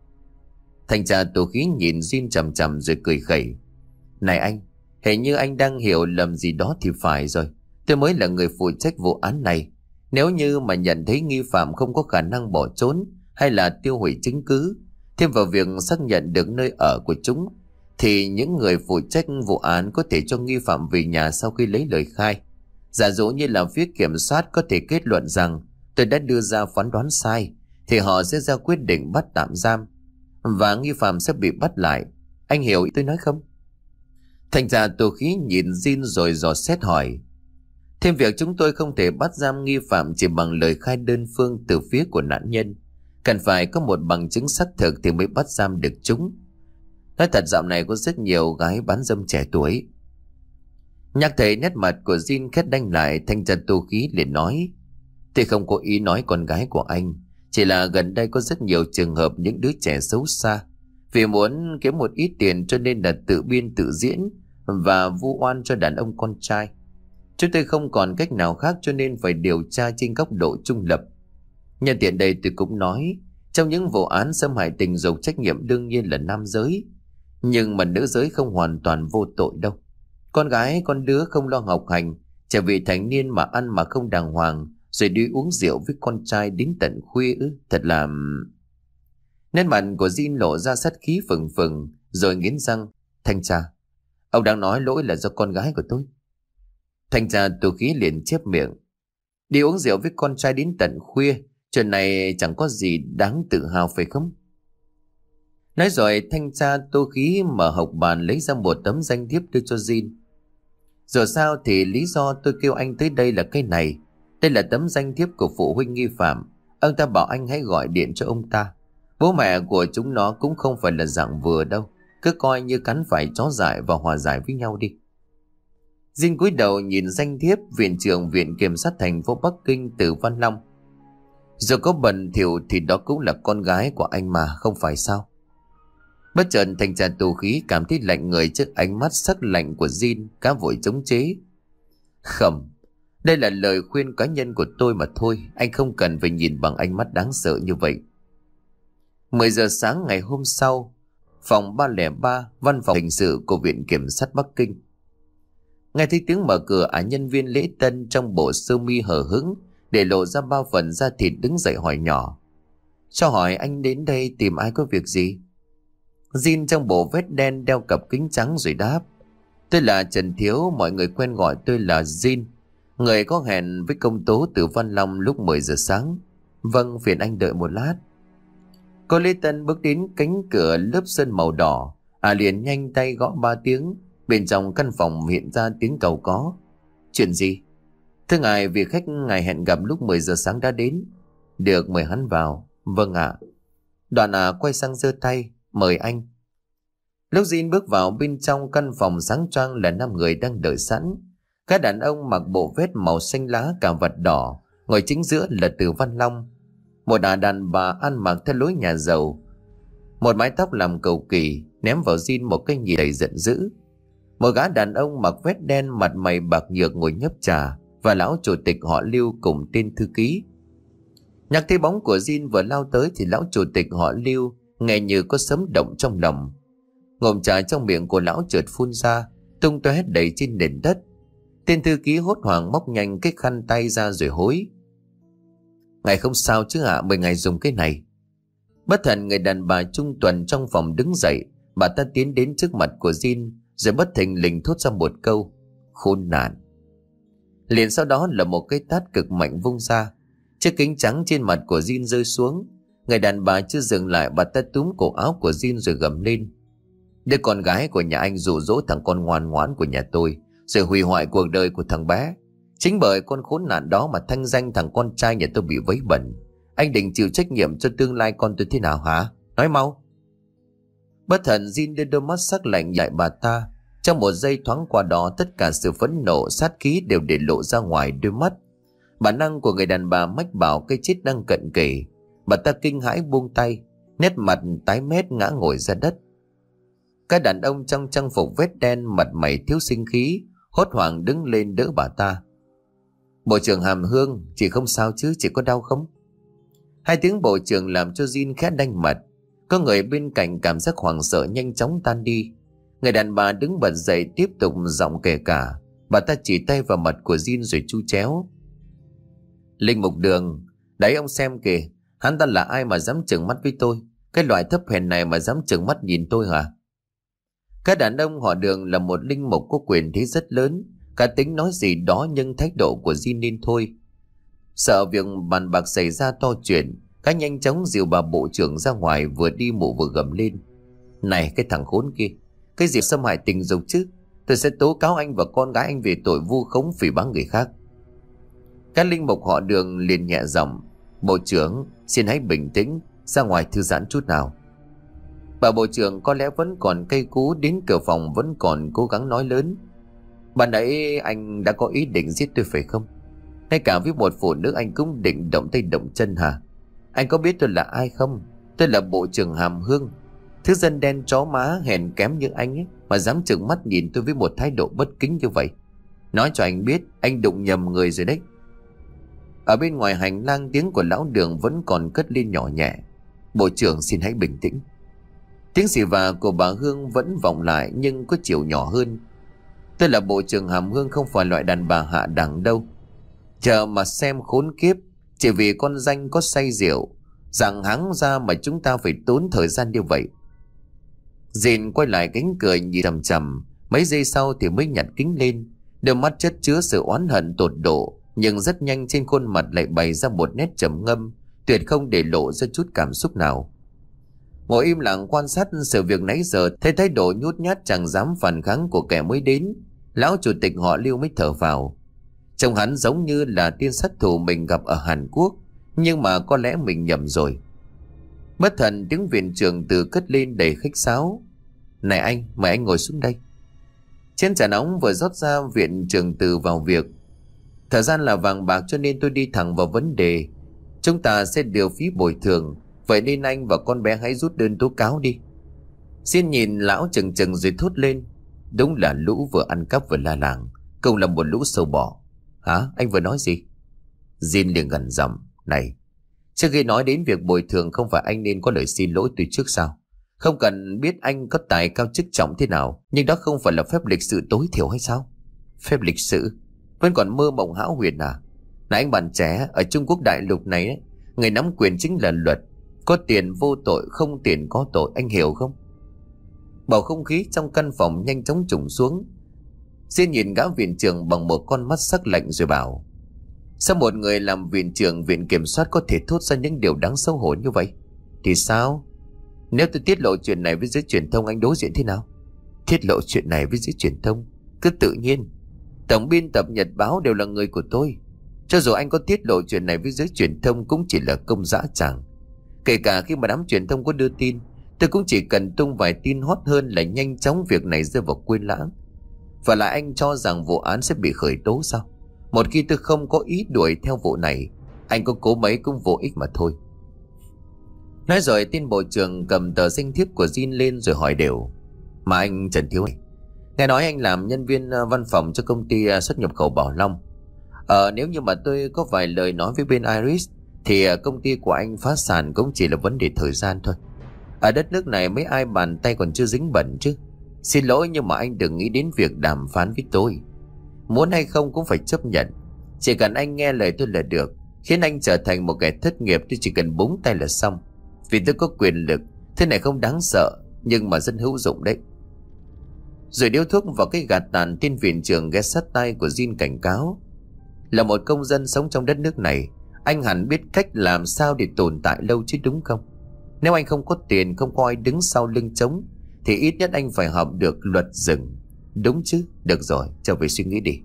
Thanh tra Tô Khí nhìn Jin chằm chằm rồi cười khẩy: Này anh, hình như anh đang hiểu lầm gì đó thì phải rồi. Tôi mới là người phụ trách vụ án này. Nếu như mà nhận thấy nghi phạm không có khả năng bỏ trốn hay là tiêu hủy chứng cứ, thêm vào việc xác nhận được nơi ở của chúng, thì những người phụ trách vụ án có thể cho nghi phạm về nhà sau khi lấy lời khai. Giả dụ như là phía kiểm soát có thể kết luận rằng tôi đã đưa ra phán đoán sai, thì họ sẽ ra quyết định bắt tạm giam và nghi phạm sẽ bị bắt lại. Anh hiểu ý tôi nói không? Thành ra Tô Khí nhìn Jin rồi dò xét hỏi: Thêm việc chúng tôi không thể bắt giam nghi phạm chỉ bằng lời khai đơn phương từ phía của nạn nhân. Cần phải có một bằng chứng xác thực thì mới bắt giam được chúng. Nói thật dạo này có rất nhiều gái bán dâm trẻ tuổi. Nhắc thấy nét mặt của Jin khét đanh lại, thanh tra Tô Khí liền nói: Tôi không có ý nói con gái của anh, chỉ là gần đây có rất nhiều trường hợp những đứa trẻ xấu xa vì muốn kiếm một ít tiền cho nên là tự biên tự diễn và vu oan cho đàn ông con trai. Chúng tôi không còn cách nào khác cho nên phải điều tra trên góc độ trung lập. Nhân tiện đây tôi cũng nói, trong những vụ án xâm hại tình dục trách nhiệm đương nhiên là nam giới, nhưng mà nữ giới không hoàn toàn vô tội đâu. Con gái con đứa không lo học hành, trẻ vị thành niên mà ăn mà không đàng hoàng, rồi đi uống rượu với con trai đến tận khuya ư? Thật là... Nét mặt của Jin lộ ra sát khí phừng phừng, rồi nghiến răng: Thanh tra, ông đang nói lỗi là do con gái của tôi. Thanh tra Tô Khí liền chép miệng: Đi uống rượu với con trai đến tận khuya, chuyện này chẳng có gì đáng tự hào phải không? Nói rồi thanh tra Tô Khí mở hộc bàn lấy ra một tấm danh thiếp đưa cho Jin. Dù sao thì lý do tôi kêu anh tới đây là cái này. Đây là tấm danh thiếp của phụ huynh nghi phạm. Ông ta bảo anh hãy gọi điện cho ông ta. Bố mẹ của chúng nó cũng không phải là dạng vừa đâu, cứ coi như cắn phải chó dại và hòa giải với nhau đi. Jin cúi đầu nhìn danh thiếp Viện trưởng Viện Kiểm sát thành phố Bắc Kinh Từ Văn Long. Dù có bẩn thỉu thì đó cũng là con gái của anh mà, không phải sao? Bất chợt thanh tra Tô Khí cảm thấy lạnh người trước ánh mắt sắc lạnh của Jin, cá vội chống chế: Không, Đây là lời khuyên cá nhân của tôi mà thôi, anh không cần phải nhìn bằng ánh mắt đáng sợ như vậy. Mười giờ sáng ngày hôm sau, phòng ba không ba, văn phòng hình sự của Viện Kiểm sát Bắc Kinh. Nghe thấy tiếng mở cửa, ả nhân viên lễ tân trong bộ sơ mi hở hững để lộ ra bao phần da thịt đứng dậy hỏi nhỏ: cho hỏi anh đến đây tìm ai, có việc gì? Jin trong bộ vest đen đeo cặp kính trắng rồi đáp: tôi là Trần Thiếu, mọi người quen gọi tôi là Jin, người có hẹn với công tố từ Văn Long lúc mười giờ sáng. Vâng, phiền anh đợi một lát. Cô lễ tân bước đến cánh cửa lớp sơn màu đỏ, à liền nhanh tay gõ ba tiếng. Bên trong căn phòng hiện ra tiếng cầu có: chuyện gì? Thưa ngài, vị khách ngài hẹn gặp lúc mười giờ sáng đã đến. Được, mời hắn vào. Vâng ạ. À. Đoàn à quay sang giơ tay: mời anh. Lúc Jin bước vào bên trong căn phòng sáng choang là năm người đang đợi sẵn. Các đàn ông mặc bộ vest màu xanh lá cà vạt đỏ, ngồi chính giữa là Từ Văn Long. Một à đàn bà ăn mặc theo lối nhà giàu, một mái tóc làm cầu kỳ, ném vào Jin một cái nhìn đầy giận dữ. Một gã đàn ông mặc vest đen, mặt mày bạc nhược ngồi nhấp trà, và lão chủ tịch họ Lưu cùng tên thư ký. Nhắc thấy bóng của Jin vừa lao tới thì lão chủ tịch họ Lưu nghe như có sấm động trong lòng. Ngụm trà trong miệng của lão chợt phun ra, tung tóe đầy trên nền đất. Tên thư ký hốt hoảng móc nhanh cái khăn tay ra rồi hối: ngài không sao chứ ạ? À? Mời ngài dùng cái này. Bất thần người đàn bà trung tuần trong phòng đứng dậy, bà ta tiến đến trước mặt của Jin rồi bất thình lình thốt ra một câu: khốn nạn. Liền sau đó là một cái tát cực mạnh vung ra. Chiếc kính trắng trên mặt của Jin rơi xuống. Người đàn bà chưa dừng lại, bà ta túm cổ áo của Jin rồi gầm lên: đứa con gái của nhà anh dụ dỗ thằng con ngoan ngoãn của nhà tôi, rồi hủy hoại cuộc đời của thằng bé. Chính bởi con khốn nạn đó mà thanh danh thằng con trai nhà tôi bị vấy bẩn. Anh định chịu trách nhiệm cho tương lai con tôi thế nào hả? Nói mau. Bất thần Jin đưa đôi mắt sắc lạnh dạy bà ta. Trong một giây thoáng qua đó, tất cả sự phẫn nộ sát khí đều để lộ ra ngoài đôi mắt. Bản năng của người đàn bà mách bảo cái chết đang cận kề. Bà ta kinh hãi buông tay, nét mặt tái mét ngã ngồi ra đất. Các đàn ông trong trang phục vest đen, mặt mày thiếu sinh khí, hốt hoảng đứng lên đỡ bà ta. Bộ trưởng Hàm Hương, chị không sao chứ? Chị có đau không? Hai tiếng bộ trưởng làm cho Jin khẽ đanh mặt. Có người bên cạnh cảm giác hoảng sợ nhanh chóng tan đi. Người đàn bà đứng bật dậy tiếp tục giọng kể cả. Bà ta chỉ tay vào mặt của Jin rồi chu chéo: Linh Mục Đường, đấy ông xem kìa, hắn ta là ai mà dám trừng mắt với tôi? Cái loại thấp hèn này mà dám trừng mắt nhìn tôi hả? Các đàn ông họ Đường là một linh mục có quyền thế rất lớn, cả tính nói gì đó nhưng thái độ của Jin nên thôi. Sợ việc bàn bạc xảy ra to chuyện, các nhanh chóng dìu bà bộ trưởng ra ngoài, vừa đi mụ vừa gầm lên: Này cái thằng khốn kia, cái gì xâm hại tình dục chứ? Tôi sẽ tố cáo anh và con gái anh về tội vu khống phỉ báng người khác. Các linh mục họ Đường liền nhẹ giọng: Bộ trưởng, xin hãy bình tĩnh, ra ngoài thư giãn chút nào. Bà bộ trưởng có lẽ vẫn còn cay cú, đến cửa phòng vẫn còn cố gắng nói lớn: Ban nãy anh đã có ý định giết tôi phải không? Ngay cả với một phụ nữ anh cũng định động tay động chân hả? Anh có biết tôi là ai không? Tôi là bộ trưởng Hàm Hương. Thứ dân đen chó má hèn kém như anh ấy mà dám trừng mắt nhìn tôi với một thái độ bất kính như vậy. Nói cho anh biết, anh đụng nhầm người rồi đấy. Ở bên ngoài hành lang, tiếng của lão Đường vẫn còn cất lên nhỏ nhẹ: Bộ trưởng xin hãy bình tĩnh. Tiếng xì và của bà Hương vẫn vọng lại nhưng có chiều nhỏ hơn: Tôi là bộ trưởng Hàm Hương, không phải loại đàn bà hạ đẳng đâu. Chờ mà xem khốn kiếp, chỉ vì con danh có say rượu, rằng hắng ra mà chúng ta phải tốn thời gian như vậy. Dìn quay lại cánh cười nhìn chằm chằm, mấy giây sau thì mới nhặt kính lên. Đôi mắt chất chứa sự oán hận tột độ, nhưng rất nhanh trên khuôn mặt lại bày ra một nét trầm ngâm, tuyệt không để lộ ra chút cảm xúc nào. Ngồi im lặng quan sát sự việc nãy giờ, thấy thái độ nhút nhát chẳng dám phản kháng của kẻ mới đến, lão chủ tịch họ Lưu mới thở vào. Trông hắn giống như là tiên sát thủ mình gặp ở Hàn Quốc, nhưng mà có lẽ mình nhầm rồi. Bất thần tiếng viện trưởng Từ cất lên đầy khách sáo: Này anh, mời anh ngồi xuống đây. Chén trà nóng vừa rót ra, viện trưởng Từ vào việc: Thời gian là vàng bạc cho nên tôi đi thẳng vào vấn đề. Chúng ta sẽ điều phí bồi thường, vậy nên anh và con bé hãy rút đơn tố cáo đi. Xin nhìn lão chừng chừng rồi thốt lên: Đúng là lũ vừa ăn cắp vừa la làng, cùng là một lũ sâu bọ. Hả? Anh vừa nói gì? Jin liền gần giọng. Này, trước khi nói đến việc bồi thường không phải anh nên có lời xin lỗi từ trước sao? Không cần biết anh có tài cao chức trọng thế nào, nhưng đó không phải là phép lịch sự tối thiểu hay sao? Phép lịch sự? Vẫn còn mơ mộng hão huyền à? Này anh bạn trẻ, ở Trung Quốc đại lục này ấy, người nắm quyền chính là luật. Có tiền vô tội, không tiền có tội, anh hiểu không? Bầu không khí trong căn phòng nhanh chóng trùng xuống. Xin nhìn gã viện trưởng bằng một con mắt sắc lạnh rồi bảo: sao một người làm viện trưởng viện kiểm soát có thể thốt ra những điều đáng xấu hổ như vậy? Thì sao? Nếu tôi tiết lộ chuyện này với giới truyền thông, anh đối diện thế nào? Tiết lộ chuyện này với giới truyền thông? Cứ tự nhiên. Tổng biên tập nhật báo đều là người của tôi. Cho dù anh có tiết lộ chuyện này với giới truyền thông cũng chỉ là công dã tràng. Kể cả khi mà đám truyền thông có đưa tin, tôi cũng chỉ cần tung vài tin hot hơn là nhanh chóng việc này rơi vào quên lãng. Và lại anh cho rằng vụ án sẽ bị khởi tố sao? Một khi tôi không có ý đuổi theo vụ này, anh có cố mấy cũng vô ích mà thôi. Nói rồi tin bộ trưởng cầm tờ danh thiếp của Jin lên rồi hỏi đều: mà anh Trần Thiếu này, nghe nói anh làm nhân viên văn phòng cho công ty xuất nhập khẩu Bảo Long. Ờ nếu như mà tôi có vài lời nói với bên Iris thì công ty của anh phá sản cũng chỉ là vấn đề thời gian thôi. Ở đất nước này mấy ai bàn tay còn chưa dính bẩn chứ. Xin lỗi nhưng mà anh đừng nghĩ đến việc đàm phán với tôi. Muốn hay không cũng phải chấp nhận. Chỉ cần anh nghe lời tôi là được. Khiến anh trở thành một kẻ thất nghiệp tôi chỉ cần búng tay là xong. Vì tôi có quyền lực. Thế này không đáng sợ, nhưng mà rất hữu dụng đấy. Rồi điếu thuốc vào cái gạt tàn, tên viện trưởng ghé sát tay của Jin cảnh cáo: là một công dân sống trong đất nước này, anh hẳn biết cách làm sao để tồn tại lâu chứ đúng không? Nếu anh không có tiền, không có ai đứng sau lưng chống, thì ít nhất anh phải học được luật rừng. Đúng chứ? Được rồi, trở về suy nghĩ đi.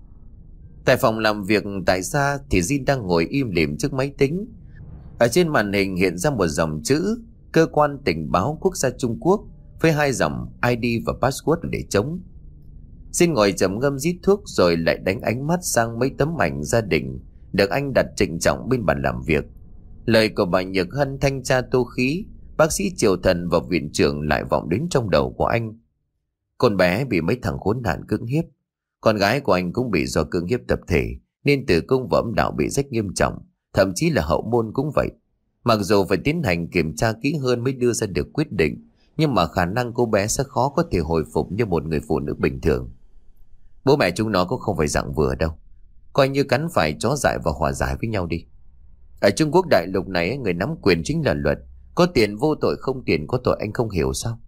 Tại phòng làm việc tại xa thì Jin đang ngồi im lìm trước máy tính. Ở trên màn hình hiện ra một dòng chữ: Cơ quan tình báo quốc gia Trung Quốc, với hai dòng i đê và password để chống. Jin ngồi trầm ngâm rít thuốc rồi lại đánh ánh mắt sang mấy tấm ảnh gia đình được anh đặt trịnh trọng bên bàn làm việc. Lời của bà Nhược Hân, thanh tra Tô Khí, bác sĩ Triều Thần và viện trưởng lại vọng đến trong đầu của anh. Con bé bị mấy thằng khốn nạn cưỡng hiếp. Con gái của anh cũng bị do cưỡng hiếp tập thể, nên tử cung và âm đạo bị rách nghiêm trọng. Thậm chí là hậu môn cũng vậy. Mặc dù phải tiến hành kiểm tra kỹ hơn mới đưa ra được quyết định, nhưng mà khả năng cô bé sẽ khó có thể hồi phục như một người phụ nữ bình thường. Bố mẹ chúng nó cũng không phải dạng vừa đâu. Coi như cắn phải chó dại và hòa giải với nhau đi. Ở Trung Quốc đại lục này, người nắm quyền chính là luật. Có tiền vô tội, không tiền có tội, anh không hiểu sao?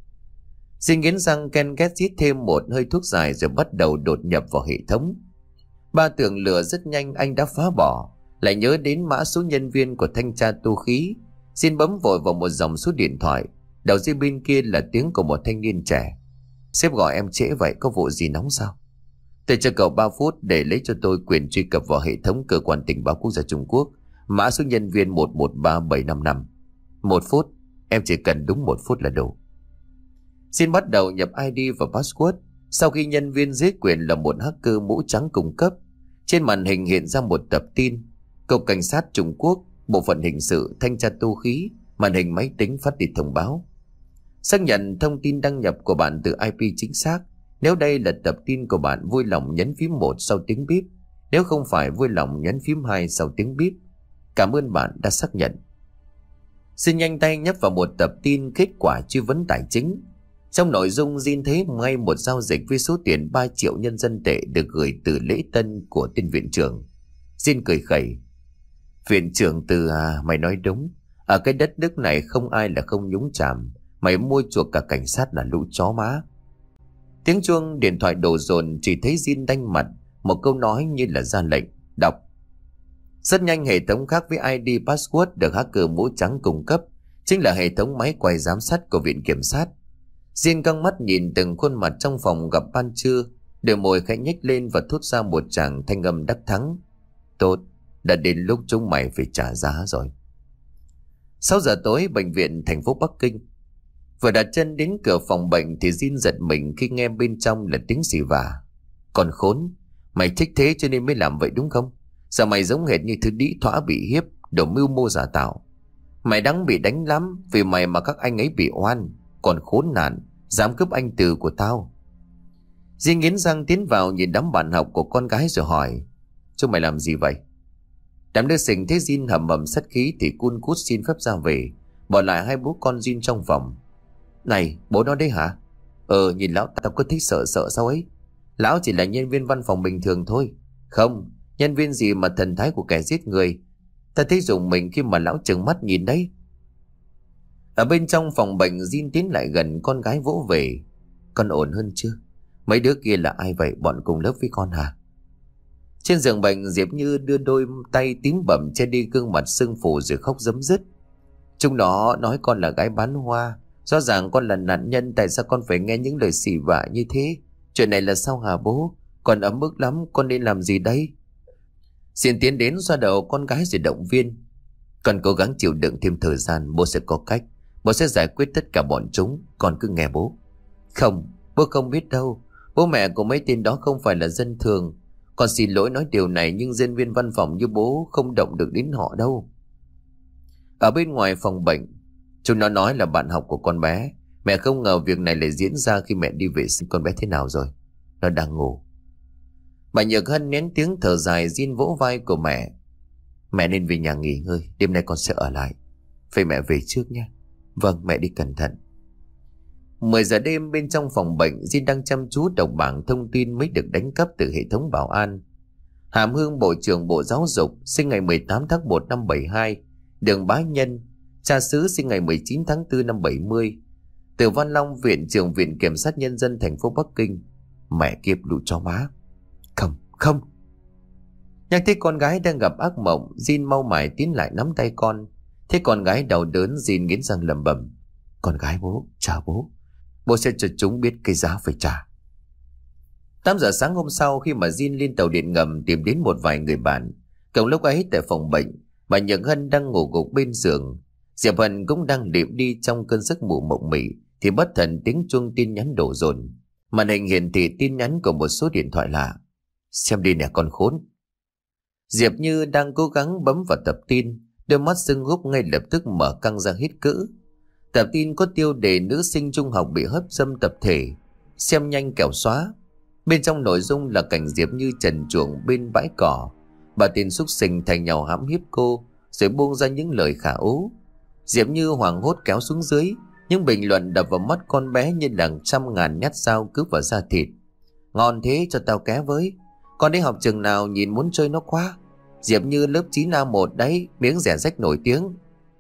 Xin nghiến răng ken két rít thêm một hơi thuốc dài rồi bắt đầu đột nhập vào hệ thống. Ba tường lửa rất nhanh anh đã phá bỏ. Lại nhớ đến mã số nhân viên của thanh tra Tô Khí. Xin bấm vội vào một dòng số điện thoại. Đầu dây bên kia là tiếng của một thanh niên trẻ. Sếp gọi em trễ vậy, có vụ gì nóng sao? Tôi cho cậu ba phút để lấy cho tôi quyền truy cập vào hệ thống cơ quan tình báo quốc gia Trung Quốc. Mã số nhân viên một một ba bảy năm năm. Một phút, em chỉ cần đúng một phút là đủ. Xin bắt đầu nhập i đê và password. Sau khi nhân viên dưới quyền là một hacker mũ trắng cung cấp, trên màn hình hiện ra một tập tin: Cục Cảnh sát Trung Quốc, Bộ phận Hình sự, Thanh tra Tô Khí. Màn hình máy tính phát đi thông báo: xác nhận thông tin đăng nhập của bạn từ i pê chính xác. Nếu đây là tập tin của bạn, vui lòng nhấn phím một sau tiếng bíp. Nếu không phải, vui lòng nhấn phím hai sau tiếng bíp. Cảm ơn bạn đã xác nhận. Xin nhanh tay nhấp vào một tập tin kết quả truy vấn tài chính. Trong nội dung Jin thấy ngay một giao dịch với số tiền ba triệu nhân dân tệ được gửi từ lễ tân của tên viện trưởng. Jin cười khẩy: Viện trưởng Từ à, mày nói đúng. Ở cái đất nước này không ai là không nhúng chàm. Mày mua chuộc cả cảnh sát là lũ chó má. Tiếng chuông điện thoại đổ dồn, chỉ thấy Jin đanh mặt. Một câu nói như là ra lệnh: đọc. Rất nhanh hệ thống khác với i đê password được hacker mũ trắng cung cấp chính là hệ thống máy quay giám sát của viện kiểm sát. Jin căng mắt nhìn từng khuôn mặt trong phòng gặp ban trưa, đôi môi khẽ nhếch lên và thốt ra một tràng thanh âm đắc thắng: tốt, đã đến lúc chúng mày phải trả giá rồi. Sáu giờ tối, bệnh viện thành phố Bắc Kinh. Vừa đặt chân đến cửa phòng bệnh thì Jin giật mình khi nghe bên trong là tiếng xì vả: còn khốn, mày thích thế cho nên mới làm vậy đúng không? Sao mày giống hệt như thứ đĩ thỏa bị hiếp, đồ mưu mô giả tạo. Mày đáng bị đánh lắm, vì mày mà các anh ấy bị oan. Còn khốn nạn, dám cướp anh Từ của tao. Jin nghiến răng tiến vào nhìn đám bạn học của con gái rồi hỏi: chúng mày làm gì vậy? Đám đứa xình thấy Jin hầm hầm sát khí thì cun cút xin phép ra về, bỏ lại hai bố con Jin trong phòng. Này, bố nó đấy hả? Ờ, nhìn lão tao có thích sợ sợ sao ấy? Lão chỉ là nhân viên văn phòng bình thường thôi. Không, nhân viên gì mà thần thái của kẻ giết người. Ta thấy dùng mình khi mà lão trừng mắt nhìn đấy. Ở bên trong phòng bệnh, Jin tiến lại gần con gái vỗ về. Con ổn hơn chưa? Mấy đứa kia là ai vậy? Bọn cùng lớp với con hả? Trên giường bệnh, Diệp Như đưa đôi tay tím bầm che đi gương mặt sưng phù rồi khóc rấm rứt. Chúng nó nói con là gái bán hoa. Rõ ràng con là nạn nhân, tại sao con phải nghe những lời xỉ vả như thế? Chuyện này là sao hả bố? Con ấm ức lắm, con nên làm gì đây? Xin tiến đến xoa đầu con gái rồi động viên. Con cố gắng chịu đựng thêm thời gian, bố sẽ có cách. Bố sẽ giải quyết tất cả bọn chúng, con cứ nghe bố. Không, bố không biết đâu. Bố mẹ của mấy tên đó không phải là dân thường. Con xin lỗi nói điều này, nhưng nhân viên văn phòng như bố không động được đến họ đâu. Ở bên ngoài phòng bệnh, chúng nó nói là bạn học của con bé. Mẹ không ngờ việc này lại diễn ra khi mẹ đi vệ sinh. Con bé thế nào rồi? Nó đang ngủ. Bà Nhược Hân nén tiếng thở dài, Jin vỗ vai của mẹ. Mẹ nên về nhà nghỉ ngơi, đêm nay con sẽ ở lại. Vậy mẹ về trước nhé. Vâng, mẹ đi cẩn thận. mười giờ đêm, bên trong phòng bệnh, Jin đang chăm chú đọc bảng thông tin mới được đánh cắp từ hệ thống bảo an. Hàm Hương, Bộ trưởng Bộ Giáo dục, sinh ngày mười tám tháng một năm bảy hai. Đường Bá Nhân, cha xứ, sinh ngày mười chín tháng tư năm bảy mươi. Từ Văn Long, Viện trưởng Viện Kiểm sát Nhân dân thành phố Bắc Kinh. Mẹ kiếp lũ cho má. Không, không. Nhắc thấy con gái đang gặp ác mộng, Jin mau mải tiến lại nắm tay con. Thấy con gái đau đớn, Jin nghiến răng lẩm bẩm. Con gái bố, cha bố. Bố sẽ cho chúng biết cái giá phải trả. Tám giờ sáng hôm sau, khi mà Jin lên tàu điện ngầm tìm đến một vài người bạn. Cùng lúc ấy tại phòng bệnh, bà Nhật Hân đang ngủ gục bên giường. Diệp Hân cũng đang liệm đi trong cơn giấc ngủ mộng mị, thì bất thần tiếng chuông tin nhắn đổ dồn. Màn hình hiển thị tin nhắn của một số điện thoại lạ. Xem đi nè con khốn. Diệp Như đang cố gắng bấm vào tập tin, đôi mắt sưng húp ngay lập tức mở căng ra hít cữ. Tập tin có tiêu đề nữ sinh trung học bị hấp dâm tập thể, xem nhanh kẻo xóa. Bên trong nội dung là cảnh Diệp Như trần truồng bên bãi cỏ. Bà tin xúc sinh thành nhau hãm hiếp cô, rồi buông ra những lời khả ố. Diệp Như hoảng hốt kéo xuống dưới, những bình luận đập vào mắt con bé như là trăm ngàn nhát dao cướp vào da thịt. Ngon thế, cho tao ké với. Con đi học trường nào nhìn muốn chơi nó quá. Diệp Như lớp chín A một đấy, miếng rẻ rách nổi tiếng.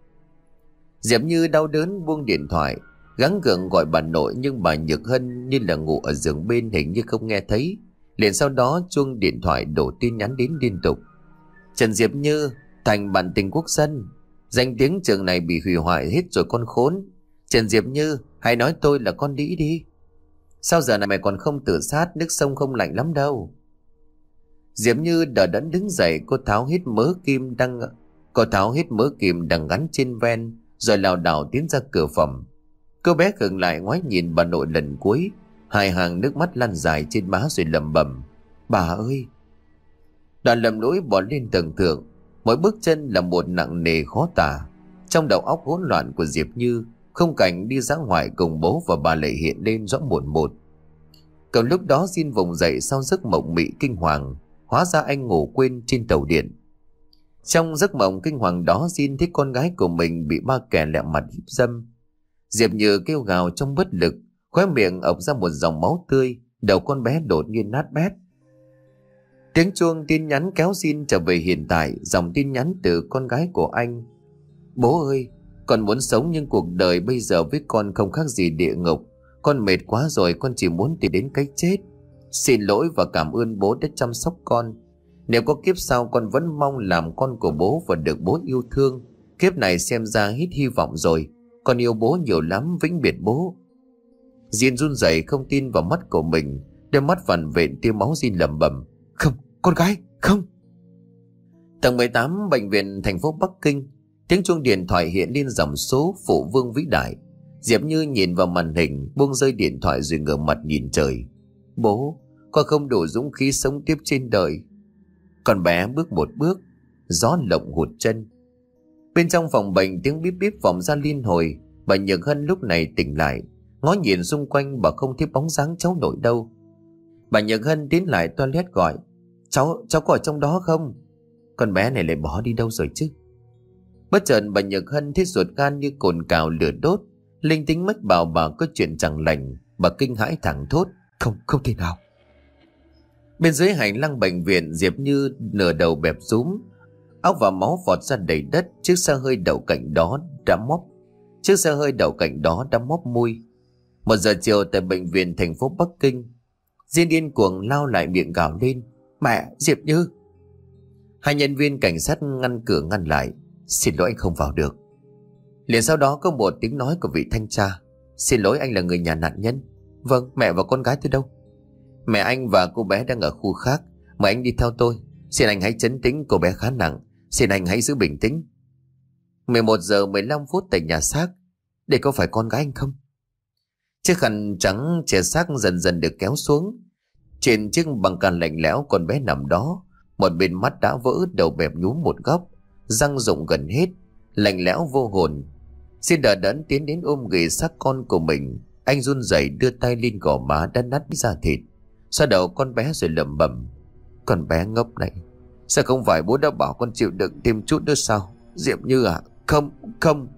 Diệp Như đau đớn buông điện thoại, gắng gượng gọi bà nội, nhưng bà Nhược Hân như là ngủ ở giường bên, hình như không nghe thấy. Liền sau đó chuông điện thoại đổ tin nhắn đến liên tục. Trần Diệp Như, thành bản tình quốc dân. Danh tiếng trường này bị hủy hoại hết rồi con khốn. Trần Diệp Như, hãy nói tôi là con đĩ đi. Sao giờ này mày còn không tự sát, nước sông không lạnh lắm đâu. Diệp Như đờ đẫn đứng dậy, cô tháo hết mớ kim đang cô tháo hết mớ kim đang gắn trên ven, rồi lảo đảo tiến ra cửa phòng. Cô bé khựng lại ngoái nhìn bà nội lần cuối, hai hàng nước mắt lăn dài trên má rồi lẩm bẩm: bà ơi. Đoàn lầm lũi bỏ lên tầng thượng, mỗi bước chân là một nặng nề khó tả. Trong đầu óc hỗn loạn của Diệp Như, khung cảnh đi ra ngoài cùng bố và bà lại hiện lên rõ một một. Còn lúc đó Jin vùng dậy sau giấc mộng mị kinh hoàng. Hóa ra anh ngủ quên trên tàu điện. Trong giấc mộng kinh hoàng đó, Jin thấy con gái của mình bị ba kẻ lẹ mặt hiếp dâm. Diệp Như kêu gào trong bất lực, khóe miệng ộc ra một dòng máu tươi, đầu con bé đột nhiên nát bét. Tiếng chuông tin nhắn kéo Jin trở về hiện tại, dòng tin nhắn từ con gái của anh. Bố ơi, con muốn sống nhưng cuộc đời bây giờ với con không khác gì địa ngục. Con mệt quá rồi, con chỉ muốn tìm đến cái chết. Xin lỗi và cảm ơn bố đã chăm sóc con. Nếu có kiếp sau, con vẫn mong làm con của bố và được bố yêu thương. Kiếp này xem ra hết hy vọng rồi. Con yêu bố nhiều lắm, vĩnh biệt bố. Jin run rẩy không tin vào mắt của mình, đôi mắt vằn vện tia máu. Jin lẩm bẩm: không, con gái, không. Tầng mười tám, bệnh viện thành phố Bắc Kinh. Tiếng chuông điện thoại hiện lên dòng số phụ vương vĩ đại. Diệp Như nhìn vào màn hình, buông rơi điện thoại rồi ngửa mặt nhìn trời. Bố, con không đủ dũng khí sống tiếp trên đời. Con bé bước một bước, gió lộng hụt chân. Bên trong phòng bệnh, tiếng bíp bíp vọng ra liên hồi. Bà Nhược Hân lúc này tỉnh lại, ngó nhìn xung quanh, bà không thấy bóng dáng cháu nội đâu. Bà Nhược Hân tiến lại toilet gọi: Cháu, cháu có ở trong đó không? Con bé này lại bỏ đi đâu rồi chứ? Bất chợt bà Nhược Hân thấy ruột gan như cồn cào lửa đốt. Linh tính mách bảo bà có chuyện chẳng lành. Bà kinh hãi thẳng thốt: Không, không thể nào. Bên dưới hành lang bệnh viện, Diệp Như nửa đầu bẹp rúm, óc và máu vọt ra đầy đất. Chiếc xe hơi đậu cạnh đó đã móc Chiếc xe hơi đậu cạnh đó đã móc mui. Một giờ chiều tại bệnh viện thành phố Bắc Kinh, Diên điên cuồng lao lại miệng gào lên: Mẹ, Diệp Như! Hai nhân viên cảnh sát ngăn cửa ngăn lại: Xin lỗi, anh không vào được. Liền sau đó có một tiếng nói của vị thanh tra: Xin lỗi, anh là người nhà nạn nhân. Vâng, mẹ và con gái tôi đâu? Mẹ anh và cô bé đang ở khu khác, mời anh đi theo tôi. Xin anh hãy trấn tĩnh, cô bé khá nặng, xin anh hãy giữ bình tĩnh. Mười một giờ mười lăm phút tại nhà xác. Đây có phải con gái anh không? Chiếc khăn trắng che xác dần dần được kéo xuống. Trên chiếc băng can lạnh lẽo, con bé nằm đó, một bên mắt đã vỡ, đầu bẹp nhúm một góc, răng rụng gần hết, lạnh lẽo vô hồn. Xin đỡ đẫn tiến đến ôm ghì xác con của mình. Anh run rẩy đưa tay lên gò má đã nát da thịt, xoa đầu con bé rồi lẩm bẩm: Con bé ngốc này, sao không phải bố đã bảo con chịu đựng thêm chút nữa sao? Diệp Như à? Không, không.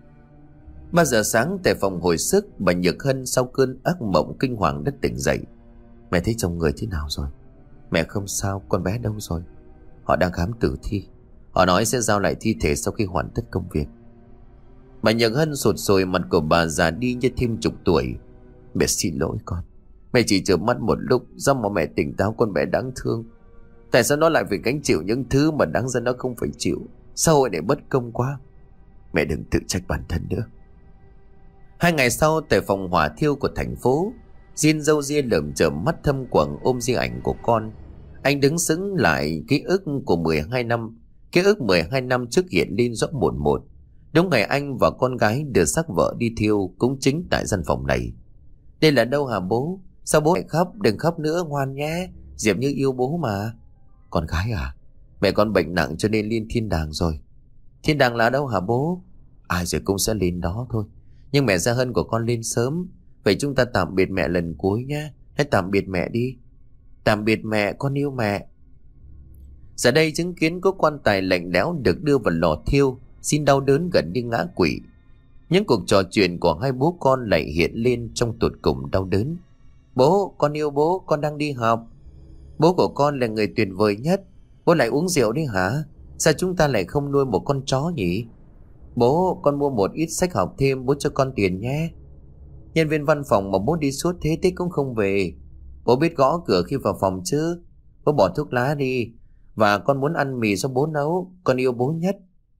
Ba giờ sáng tại phòng hồi sức, bà Nhược Hân sau cơn ác mộng kinh hoàng đã tỉnh dậy. Mẹ thấy chồng người thế nào rồi? Mẹ không sao, con bé đâu rồi? Họ đang khám tử thi, họ nói sẽ giao lại thi thể sau khi hoàn tất công việc. Bà Nhược Hân sụt sùi, mặt của bà già đi như thêm chục tuổi. Mẹ xin lỗi con, mẹ chỉ chợp mắt một lúc, do mà mẹ tỉnh táo con bé đáng thương. Tại sao nó lại phải gánh chịu những thứ mà đáng ra nó không phải chịu? Xã hội này bất công quá. Mẹ đừng tự trách bản thân nữa. Hai ngày sau tại phòng hỏa thiêu của thành phố, Diên râu ria lởm chởm, mắt thâm quầng ôm di ảnh của con. Anh đứng sững lại, ký ức của mười hai năm. Ký ức mười hai năm trước hiện lên rõ một một. Đúng ngày anh và con gái đưa xác vợ đi thiêu cũng chính tại gian phòng này. Đây là đâu hả bố? Sao bố lại khóc? Đừng khóc nữa, ngoan nhé. Diệp Như yêu bố mà. Con gái à? Mẹ con bệnh nặng cho nên lên thiên đàng rồi. Thiên đàng là đâu hả bố? Ai rồi cũng sẽ lên đó thôi. Nhưng mẹ Gia Hân của con lên sớm. Vậy chúng ta tạm biệt mẹ lần cuối nhé. Hãy tạm biệt mẹ đi. Tạm biệt mẹ, con yêu mẹ. Giờ đây chứng kiến có quan tài lạnh lẽo được đưa vào lò thiêu, Xin đau đớn gần như ngã quỵ. Những cuộc trò chuyện của hai bố con lại hiện lên trong tột cùng đau đớn. Bố, con yêu bố, con đang đi học. Bố của con là người tuyệt vời nhất. Bố lại uống rượu đi hả? Sao chúng ta lại không nuôi một con chó nhỉ? Bố, con mua một ít sách học thêm, bố cho con tiền nhé. Nhân viên văn phòng mà bố đi suốt thế tích cũng không về. Bố biết gõ cửa khi vào phòng chứ? Bố bỏ thuốc lá đi. Và con muốn ăn mì do bố nấu. Con yêu bố nhất.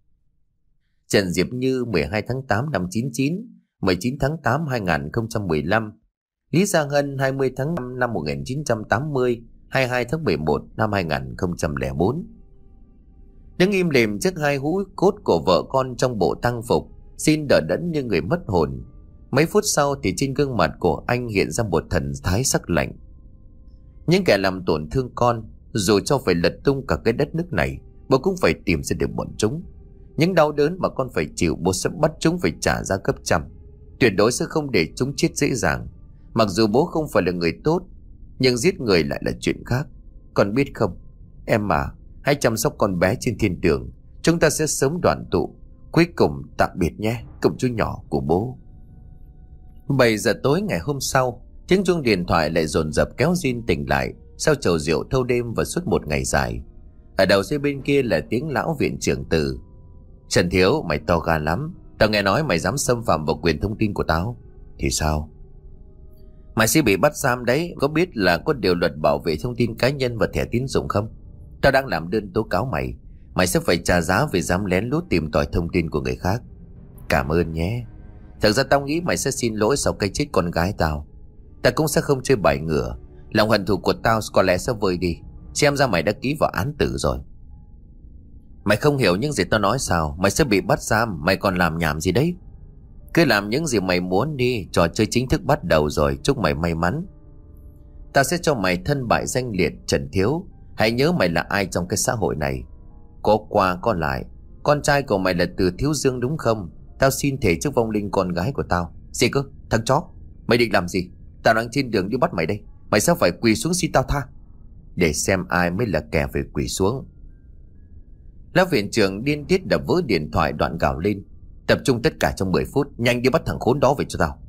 Trần Diệp Như, mười hai tháng tám năm chín chín, mười chín tháng tám hai nghìn không trăm mười lăm. Lý Gia Hân, hai mươi tháng năm năm một nghìn chín trăm tám mươi, hai mươi hai tháng mười một năm hai nghìn không trăm lẻ bốn. Đứng im lìm trước hai hũ cốt của vợ con trong bộ tang phục, Xin đỡ đẫn như người mất hồn. Mấy phút sau thì trên gương mặt của anh hiện ra một thần thái sắc lạnh. Những kẻ làm tổn thương con, dù cho phải lật tung cả cái đất nước này, bố cũng phải tìm ra được bọn chúng. Những đau đớn mà con phải chịu, bố sẽ bắt chúng phải trả giá gấp trăm. Tuyệt đối sẽ không để chúng chết dễ dàng. Mặc dù bố không phải là người tốt, nhưng giết người lại là chuyện khác. Con biết không, em à, hãy chăm sóc con bé trên thiên đường. Chúng ta sẽ sớm đoàn tụ. Cuối cùng tạm biệt nhé, công chúa nhỏ của bố. Bảy giờ tối ngày hôm sau, tiếng chuông điện thoại lại dồn dập kéo Jin tỉnh lại sau chầu rượu thâu đêm và suốt một ngày dài. Ở đầu dây bên kia là tiếng lão viện trưởng Từ. Trần Thiếu, mày to gan lắm. Tao nghe nói mày dám xâm phạm vào quyền thông tin của tao. Thì sao? Mày sẽ bị bắt giam đấy. Có biết là có điều luật bảo vệ thông tin cá nhân và thẻ tín dụng không? Tao đang làm đơn tố cáo mày. Mày sẽ phải trả giá vì dám lén lút tìm tòi thông tin của người khác. Cảm ơn nhé. Thật ra tao nghĩ mày sẽ xin lỗi sau cái chết con gái tao. Tao cũng sẽ không chơi bài ngửa. Lòng hận thù của tao có lẽ sẽ vơi đi. Xem ra mày đã ký vào án tử rồi. Mày không hiểu những gì tao nói sao? Mày sẽ bị bắt giam. Mày còn làm nhảm gì đấy? Cứ làm những gì mày muốn đi. Trò chơi chính thức bắt đầu rồi. Chúc mày may mắn. Tao sẽ cho mày thân bại danh liệt. Trần Thiếu, hãy nhớ mày là ai trong cái xã hội này. Có qua có lại. Con trai của mày là Từ Thiếu Dương đúng không? Tao xin thề trước vong linh con gái của tao. Gì cơ? Thằng chó, mày định làm gì? Tao đang trên đường đi bắt mày đây. Mày sẽ phải quỳ xuống xin tao tha. để xem ai mới là kẻ phải quỳ xuống. Lão viện trưởng điên tiết đập vỡ điện thoại, đoạn gào lên: Tập trung tất cả trong mười phút, nhanh đi bắt thằng khốn đó về cho tao.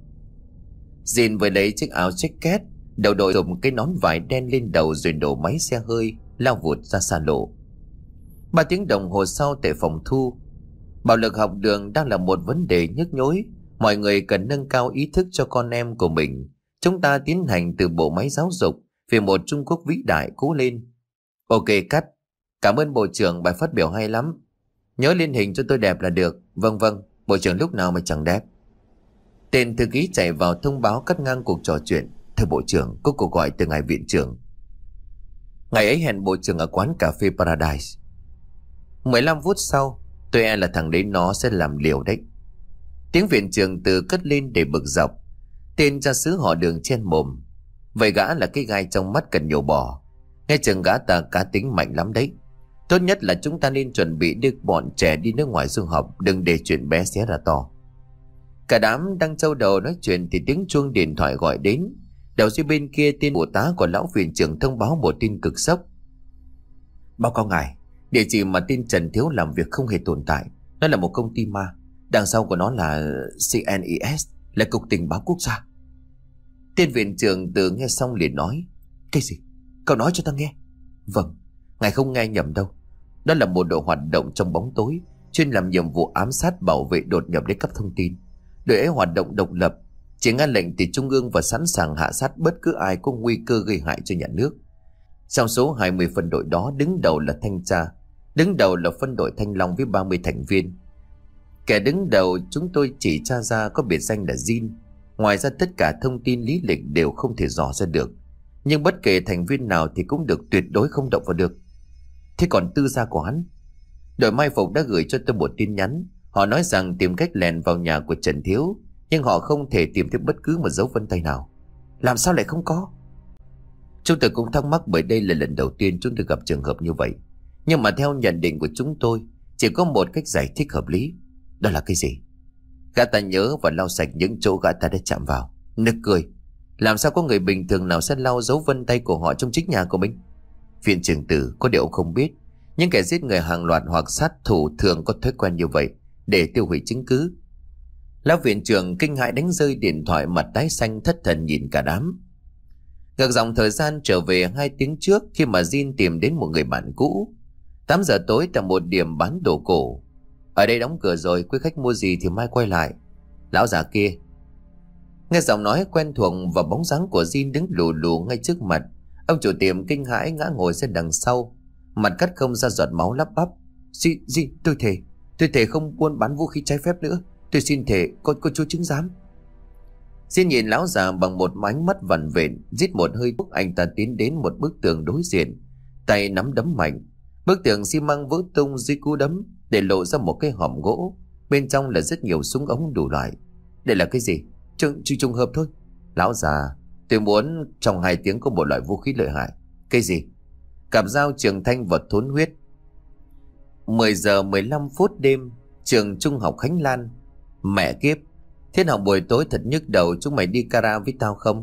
Jin vừa lấy chiếc áo jacket, đầu đội dùng cái nón vải đen lên đầu rồi đổ máy xe hơi lao vụt ra xa lộ. Ba tiếng đồng hồ sau tại phòng thu, bạo lực học đường đang là một vấn đề nhức nhối. Mọi người cần nâng cao ý thức cho con em của mình. Chúng ta tiến hành từ bộ máy giáo dục về một Trung Quốc vĩ đại cố lên. Ok, cắt. Cảm ơn bộ trưởng, bài phát biểu hay lắm. Nhớ lên hình cho tôi đẹp là được. Vâng vâng, bộ trưởng lúc nào mà chẳng đẹp. Tên thư ký chạy vào thông báo cắt ngang cuộc trò chuyện: Thưa bộ trưởng, có cuộc gọi từ ngài viện trưởng. Ngày ấy hẹn bộ trưởng ở quán cà phê Paradise. mười lăm phút sau, tôi e là thằng đấy nó sẽ làm liều đấy. Tiếng viện trưởng từ cất lên để bực dọc. Tên cha xứ họ Đường chen mồm: Vậy gã là cái gai trong mắt cần nhổ bỏ. Nghe chừng gã ta cá tính mạnh lắm đấy. Tốt nhất là chúng ta nên chuẩn bị đưa bọn trẻ đi nước ngoài du học, đừng để chuyện bé xé ra to. Cả đám đang châu đầu nói chuyện thì tiếng chuông điện thoại gọi đến. Đầu dây bên kia tên phụ tá của lão viện trưởng thông báo một tin cực sốc: Báo cáo ngài, địa chỉ mà tên Trần Thiếu làm việc không hề tồn tại. Nó là một công ty ma. Đằng sau của nó là xê en i ét, là Cục Tình báo Quốc gia. Tên viện trưởng từ nghe xong liền nói: Cái gì? Cậu nói cho ta nghe. Vâng, ngài không nghe nhầm đâu. Đó là một đội hoạt động trong bóng tối, chuyên làm nhiệm vụ ám sát, bảo vệ, đột nhập lấy cắp thông tin. Đội ấy hoạt động độc lập, chỉ nghe lệnh từ trung ương và sẵn sàng hạ sát bất cứ ai có nguy cơ gây hại cho nhà nước. Trong số hai mươi phân đội đó, đứng đầu là thanh tra. Đứng đầu là phân đội Thanh Long với ba mươi thành viên. Kẻ đứng đầu chúng tôi chỉ tra ra có biệt danh là Jin. Ngoài ra tất cả thông tin lý lịch đều không thể dò ra được. Nhưng bất kể thành viên nào thì cũng được tuyệt đối không động vào được. Thế còn tư gia của hắn? Đội mai phục đã gửi cho tôi một tin nhắn. Họ nói rằng tìm cách lèn vào nhà của Trần Thiếu, nhưng họ không thể tìm thấy bất cứ một dấu vân tay nào. Làm sao lại không có? Chúng tôi cũng thắc mắc, bởi đây là lần đầu tiên chúng tôi gặp trường hợp như vậy. Nhưng mà theo nhận định của chúng tôi, chỉ có một cách giải thích hợp lý. Đó là cái gì? Gã ta nhớ và lau sạch những chỗ gã ta đã chạm vào. Nực cười. Làm sao có người bình thường nào sẽ lau dấu vân tay của họ trong chính nhà của mình? Viện trưởng Tử, có điều ông không biết, những kẻ giết người hàng loạt hoặc sát thủ thường có thói quen như vậy để tiêu hủy chứng cứ. Lão viện trưởng kinh hãi đánh rơi điện thoại, mặt tái xanh thất thần nhìn cả đám. Ngược dòng thời gian trở về hai tiếng trước, khi mà Jin tìm đến một người bạn cũ. Tám giờ tối tại một điểm bán đồ cổ. Ở đây đóng cửa rồi, quý khách mua gì thì mai quay lại. Lão già kia. Nghe giọng nói quen thuộc và bóng dáng của Jin đứng lù lù ngay trước mặt, ông chủ tiệm kinh hãi ngã ngồi trên đằng sau, mặt cắt không ra giọt máu, lắp bắp: Jin, Jin, tôi thề, tôi thề không buôn bán vũ khí trái phép nữa. Tôi xin thề, có, có chú chứng giám. Jin nhìn lão già bằng một ánh mắt vằn vện, rít một hơi thuốc, anh ta tiến đến một bức tường đối diện, tay nắm đấm mạnh. Bức tường xi măng vỡ tung dưới cú đấm, để lộ ra một cái hòm gỗ, bên trong là rất nhiều súng ống đủ loại. Đây là cái gì? Trùng, trùng hợp thôi. Lão già, tôi muốn trong hai tiếng có một loại vũ khí lợi hại. Cái gì? Cặp dao trường thanh và thốn huyết. Mười giờ mười lăm phút đêm, trường trung học Khánh Lan. Mẹ kiếp, thiên học buổi tối thật nhức đầu, chúng mày đi kara với tao không?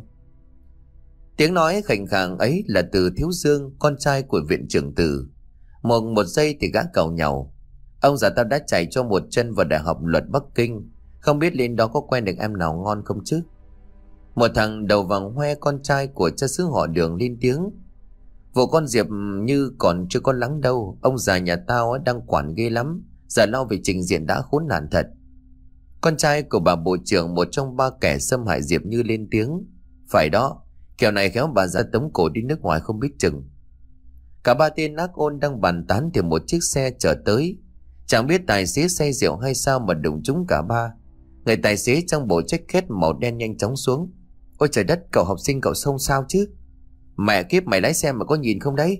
Tiếng nói khành khàng ấy là từ Thiếu Dương, con trai của viện trưởng Từ. Một một giây thì gã càu nhàu: Ông già tao đã chạy cho một chân vào Đại học Luật Bắc Kinh, không biết lên đó có quen được em nào ngon không chứ? Một thằng đầu vàng hoe, con trai của cha xứ họ Đường, lên tiếng: Vụ con Diệp như còn chưa có lắng đâu. Ông già nhà tao đang quản ghê lắm, giờ lo về trình diện đã khốn nạn thật. Con trai của bà bộ trưởng, một trong ba kẻ xâm hại Diệp Như, lên tiếng: Phải đó, kẻo này khéo bà ra tống cổ đi nước ngoài không biết chừng. Cả ba tên ác ôn đang bàn tán thì một chiếc xe chở tới. Chẳng biết tài xế say rượu hay sao mà đụng trúng cả ba. Người tài xế trong bộ jacket màu đen nhanh chóng xuống. Ôi trời đất, cậu học sinh cậu xông sao chứ? Mẹ kiếp, mày lái xe mà có nhìn không đấy?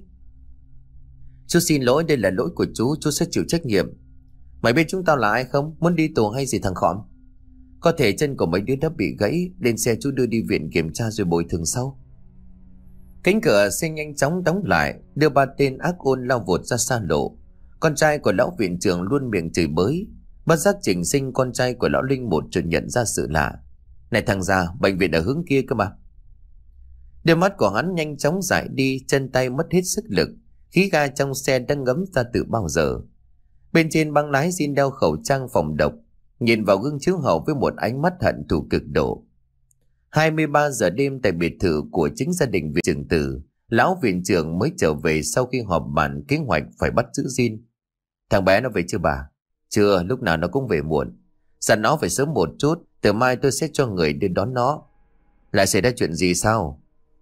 Chú xin lỗi, đây là lỗi của chú, chú sẽ chịu trách nhiệm. Mày biết chúng tao là ai không? Muốn đi tù hay gì thằng khọm? Có thể chân của mấy đứa đã bị gãy, lên xe chú đưa đi viện kiểm tra rồi bồi thường sau. Cánh cửa xe nhanh chóng đóng lại, đưa ba tên ác ôn lao vụt ra xa lộ. Con trai của lão viện trưởng luôn miệng chửi bới. Bất giác Trình Sinh, con trai của lão Linh một, chợt nhận ra sự lạ. Này thằng già, bệnh viện ở hướng kia cơ mà. Đôi mắt của hắn nhanh chóng dại đi, chân tay mất hết sức lực. Khí ga trong xe đã ngấm ra từ bao giờ. Bên trên băng lái Jin đeo khẩu trang phòng độc, nhìn vào gương chiếu hậu với một ánh mắt hận thù cực độ. hai mươi ba giờ đêm tại biệt thự của chính gia đình viện trưởng Tử, lão viện trưởng mới trở về sau khi họp bàn kế hoạch phải bắt giữ Jin. Thằng bé nó về chưa bà? Chưa, lúc nào nó cũng về muộn. Dặn nó phải sớm một chút, từ mai tôi sẽ cho người đến đón nó. Lại xảy ra chuyện gì sao?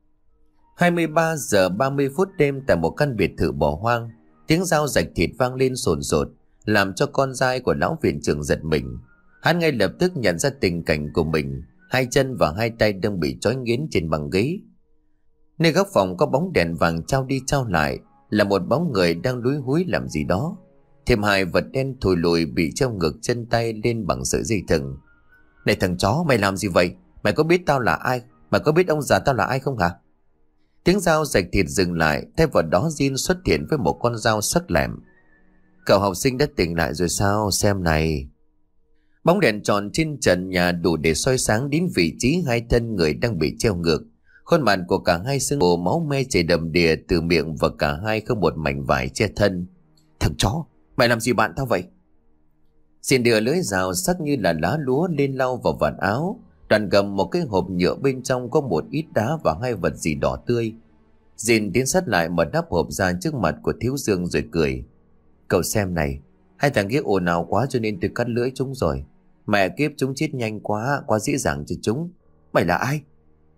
hai mươi ba giờ ba mươi phút đêm tại một căn biệt thự bỏ hoang, tiếng dao rạch thịt vang lên sồn sột, làm cho con trai của lão viện trưởng giật mình. Hắn ngay lập tức nhận ra tình cảnh của mình, hai chân và hai tay đang bị trói nghiến trên băng ghế. Nơi góc phòng có bóng đèn vàng trao đi trao lại, là một bóng người đang lúi húi làm gì đó. Thêm hai vật đen thùi lùi bị treo ngược chân tay lên bằng sợi dây thừng. Này thằng chó, mày làm gì vậy? Mày có biết tao là ai? Mày có biết ông già tao là ai không hả? Tiếng dao rạch thịt dừng lại, thay vào đó Jin xuất hiện với một con dao sắc lẹm. Cậu học sinh đã tỉnh lại rồi sao? Xem này. Bóng đèn tròn trên trần nhà đủ để soi sáng đến vị trí hai thân người đang bị treo ngược. Khuôn mặt của cả hai sưng mù, máu me chảy đầm đìa từ miệng và cả hai không một mảnh vải che thân. Thằng chó, mày làm gì bạn tao vậy? Xin đưa lưỡi dao sắc như là lá lúa lên lau vào vạt áo, đoạn cầm một cái hộp nhựa bên trong có một ít đá và hai vật gì đỏ tươi. Jin tiến sát lại mở nắp hộp ra trước mặt của Thiếu Dương rồi cười. Cậu xem này, hai thằng kia ồn ào quá cho nên tôi cắt lưỡi chúng rồi. Mẹ kiếp, chúng chết nhanh quá, quá dễ dàng cho chúng. Mày là ai?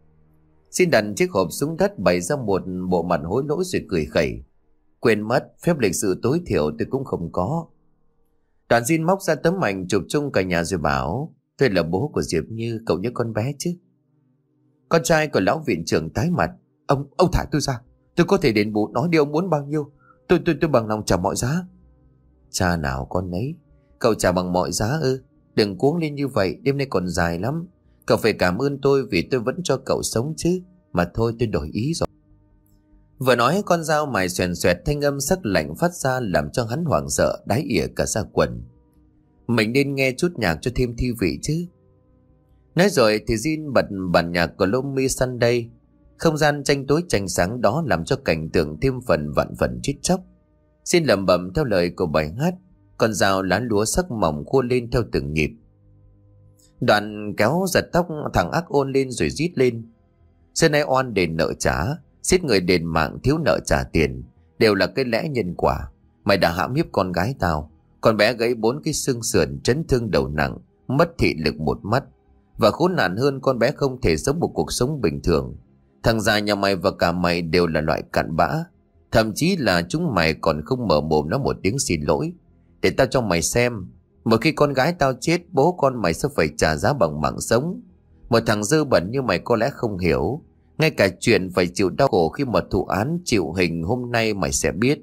Xin đặt chiếc hộp xuống đất, bày ra một bộ mặt hối lỗi rồi cười khẩy. Quên mất, phép lịch sự tối thiểu tôi cũng không có. Đoàn Jin móc ra tấm ảnh chụp chung cả nhà rồi bảo, tôi là bố của Diệp Như, cậu nhớ con bé chứ? Con trai của lão viện trưởng tái mặt. Ông, ông thả tôi ra, tôi có thể đền bù, nói đi ông muốn bao nhiêu. Tôi, tôi, tôi bằng lòng trả mọi giá. Cha nào con ấy, cậu trả bằng mọi giá ư? Đừng cuống lên như vậy, đêm nay còn dài lắm. Cậu phải cảm ơn tôi vì tôi vẫn cho cậu sống chứ. Mà thôi tôi đổi ý rồi. Vừa nói con dao mài xoèn xoẹt, thanh âm sắc lạnh phát ra làm cho hắn hoảng sợ, đái ỉa cả da quần. Mình nên nghe chút nhạc cho thêm thi vị chứ. Nói rồi thì Jin bật bản nhạc của Lomi Sunday. Không gian tranh tối tranh sáng đó làm cho cảnh tượng thêm phần vạn phần chết chóc. Xin lẩm bẩm theo lời của bài hát, con dao lá lúa sắc mỏng khua lên theo từng nhịp. Đoạn kéo giật tóc thằng ác ôn lên rồi rít lên. Xưa nay oan đền nợ trả, giết người đền mạng, thiếu nợ trả tiền, đều là cái lẽ nhân quả. Mày đã hãm hiếp con gái tao, con bé gãy bốn cái xương sườn, chấn thương đầu nặng, mất thị lực một mắt. Và khốn nạn hơn, con bé không thể sống một cuộc sống bình thường. Thằng già nhà mày và cả mày đều là loại cặn bã. Thậm chí là chúng mày còn không mở mồm nói một tiếng xin lỗi. Để tao cho mày xem, một khi con gái tao chết, bố con mày sẽ phải trả giá bằng mạng sống. Một thằng dơ bẩn như mày có lẽ không hiểu, ngay cả chuyện phải chịu đau khổ khi mà thụ án chịu hình hôm nay mày sẽ biết.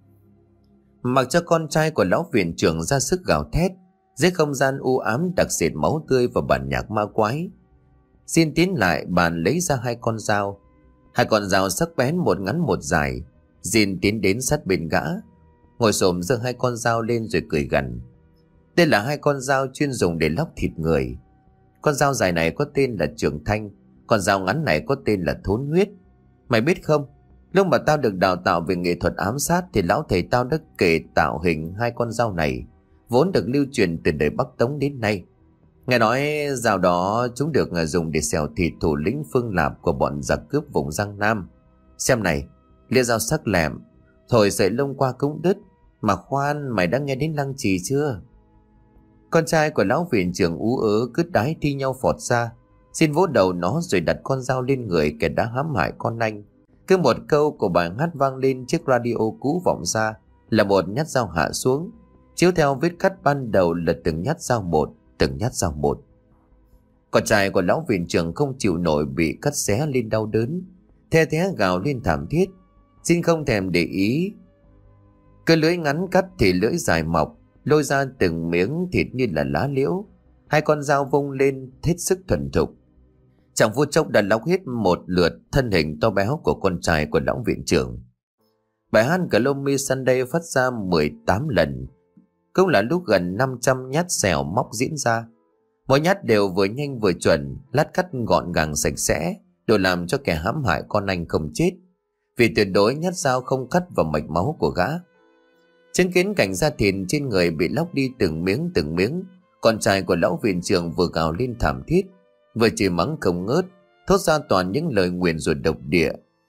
Mặc cho con trai của lão viện trưởng ra sức gào thét, dưới không gian u ám đặc sệt máu tươi và bản nhạc ma quái, xin tiến lại bàn lấy ra hai con dao. Hai con dao sắc bén, một ngắn một dài. Jin tiến đến sát bên gã, ngồi xổm giơ hai con dao lên rồi cười gằn. Đây là hai con dao chuyên dùng để lóc thịt người. Con dao dài này có tên là Trường Thanh, còn dao ngắn này có tên là Thốn Huyết. Mày biết không, lúc mà tao được đào tạo về nghệ thuật ám sát thì lão thầy tao đã kể tạo hình hai con dao này, vốn được lưu truyền từ đời Bắc Tống đến nay. Nghe nói dao đó chúng được dùng để xẻo thịt thủ lĩnh Phương Lạp của bọn giặc cướp vùng Giang Nam. Xem này, lia dao sắc lẹm, thổi sợi lông qua cũng đứt. Mà khoan, mày đã nghe đến Lăng Trì chưa? Con trai của lão viện trưởng ú ớ cứ đái thi nhau phọt ra. Xin vỗ đầu nó rồi đặt con dao lên người kẻ đã hãm hại con anh. Cứ một câu của bài hát vang lên, chiếc radio cũ vọng ra là một nhát dao hạ xuống, chiếu theo vết cắt ban đầu là từng nhát dao một, từng nhát dao một. Con trai của lão viện trưởng không chịu nổi bị cắt xé lên đau đớn, the thé gào lên thảm thiết. Xin không thèm để ý, cứ lưỡi ngắn cắt thì lưỡi dài mọc, lôi ra từng miếng thịt như là lá liễu. Hai con dao vung lên hết sức thuần thục, chẳng phút chốc đã lóc hết một lượt thân hình to béo của con trai của lão viện trưởng. Bài hát Gloomy Sunday phát ra mười tám lần, cũng là lúc gần năm trăm nhát xẻo móc diễn ra. Mỗi nhát đều vừa nhanh vừa chuẩn, lát cắt gọn gàng sạch sẽ, đủ làm cho kẻ hãm hại con anh không chết, vì tuyệt đối nhát dao không cắt vào mạch máu của gã. Chứng kiến cảnh da thịt trên người bị lóc đi từng miếng từng miếng, con trai của lão viện trưởng vừa gào lên thảm thiết, vừa chửi mắng không ngớt, thốt ra toàn những lời nguyền rủa độc địa.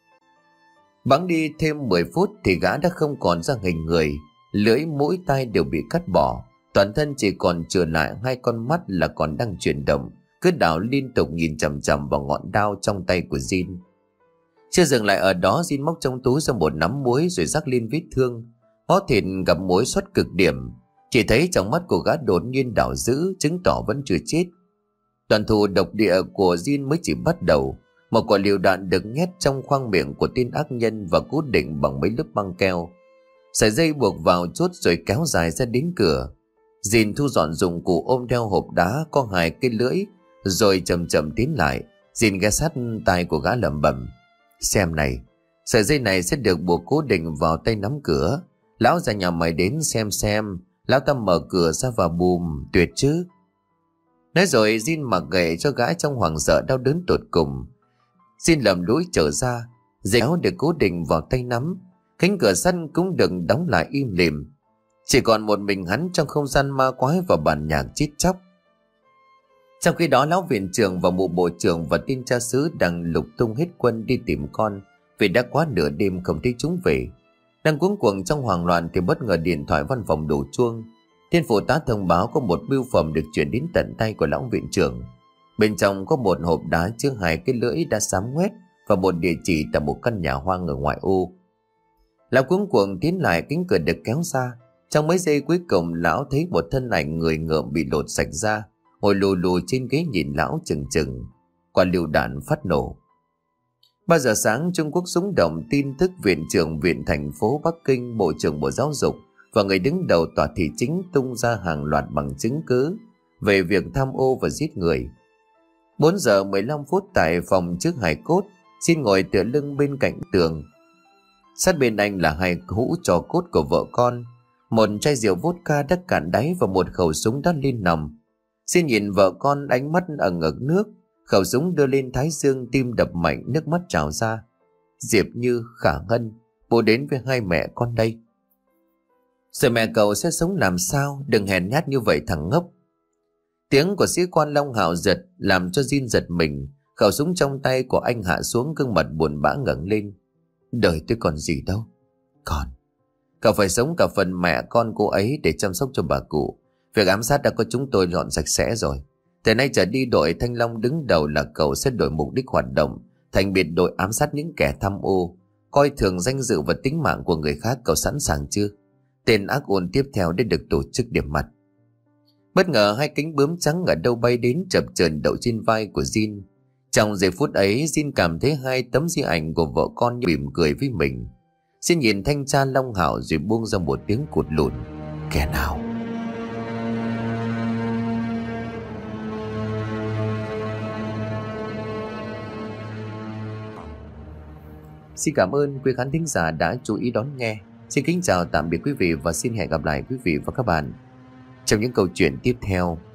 Bẵng đi thêm mười phút thì gã đã không còn ra hình người, lưỡi mũi tai đều bị cắt bỏ, toàn thân chỉ còn trừ lại hai con mắt là còn đang chuyển động, cứ đảo liên tục nhìn chằm chằm vào ngọn đao trong tay của Jin. Chưa dừng lại ở đó, Jin móc trong túi ra một nắm muối rồi rắc lên vết thương. Hó thịt gặp muối xuất cực điểm, chỉ thấy trong mắt của gã đột nhiên đảo dữ, chứng tỏ vẫn chưa chết. Toàn thù độc địa của Jin mới chỉ bắt đầu. Một quả lựu đạn được nhét trong khoang miệng của tên ác nhân và cố định bằng mấy lớp băng keo. Sợi dây buộc vào chốt rồi kéo dài ra đến cửa. Jin thu dọn dụng cụ ôm theo hộp đá có hai cái lưỡi, rồi chậm chậm tiến lại. Jin ghé sát tai của gã lẩm bẩm: "Xem này, sợi dây này sẽ được buộc cố định vào tay nắm cửa. Lão già nhà mày đến xem xem, lão ta mở cửa ra và bùm, tuyệt chứ." Nói rồi Jin mặc gậy cho gã trong hoảng sợ đau đớn tột cùng. Jin lầm lũi trở ra, dây áo được cố định vào tay nắm, cánh cửa sắt cũng được đóng lại im lìm. Chỉ còn một mình hắn trong không gian ma quái và bản nhạc chít chóc. Trong khi đó, lão viện trưởng và mụ bộ trưởng và tin cha xứ đang lục tung hết quân đi tìm con, vì đã quá nửa đêm không thấy chúng về. Đang cuống cuồng trong hoảng loạn thì bất ngờ điện thoại văn phòng đổ chuông. Thiên phụ tá thông báo có một bưu phẩm được chuyển đến tận tay của lão viện trưởng. Bên trong có một hộp đá chứa hai cái lưỡi đã xám ngoét và một địa chỉ tại một căn nhà hoang ở ngoại ô. Lão cuống cuồng tiến lại, cánh cửa được kéo ra. Trong mấy giây cuối cùng, lão thấy một thân ảnh người ngợm bị lột sạch ra, ngồi lù lù trên ghế nhìn lão chừng chừng. Quả lựu đạn phát nổ. Ba giờ sáng, Trung Quốc rúng động tin tức viện trưởng viện thành phố Bắc Kinh, bộ trưởng bộ giáo dục và người đứng đầu tòa thị chính tung ra hàng loạt bằng chứng cứ về việc tham ô và giết người. Bốn giờ mười lăm phút tại phòng trước hài cốt, Xin ngồi tựa lưng bên cạnh tường. Sát bên anh là hai hũ trò cốt của vợ con, một chai rượu vodka đã cạn đáy và một khẩu súng đã lên nòng. Xin nhìn vợ con, ánh mắt ở ngực nước, khẩu súng đưa lên thái dương, tim đập mạnh, nước mắt trào ra. Diệp Như, Khả Ngân, bố đến với hai mẹ con đây. Rồi mẹ cậu sẽ sống làm sao? Đừng hèn nhát như vậy thằng ngốc. Tiếng của sĩ quan Long Hạo giật làm cho Jin giật mình. Khẩu súng trong tay của anh hạ xuống, gương mặt buồn bã ngẩng lên. Đời tôi còn gì đâu. Còn cậu phải sống cả phần mẹ con cô ấy để chăm sóc cho bà cụ. Việc ám sát đã có chúng tôi dọn sạch sẽ rồi. Từ nay trở đi, đội Thanh Long đứng đầu là cậu sẽ đổi mục đích hoạt động thành biệt đội ám sát những kẻ tham ô, coi thường danh dự và tính mạng của người khác. Cậu sẵn sàng chưa? Tên ác ôn tiếp theo đã được tổ chức điểm mặt. Bất ngờ hai cánh bướm trắng ở đâu bay đến chập chờn đậu trên vai của Jin. Trong giây phút ấy, Jin cảm thấy hai tấm di ảnh của vợ con như mỉm cười với mình. Jin nhìn thanh tra Long Hạo rồi buông ra một tiếng cụt lùn. Kẻ nào? Xin cảm ơn quý khán thính giả đã chú ý đón nghe. Xin kính chào tạm biệt quý vị và xin hẹn gặp lại quý vị và các bạn trong những câu chuyện tiếp theo.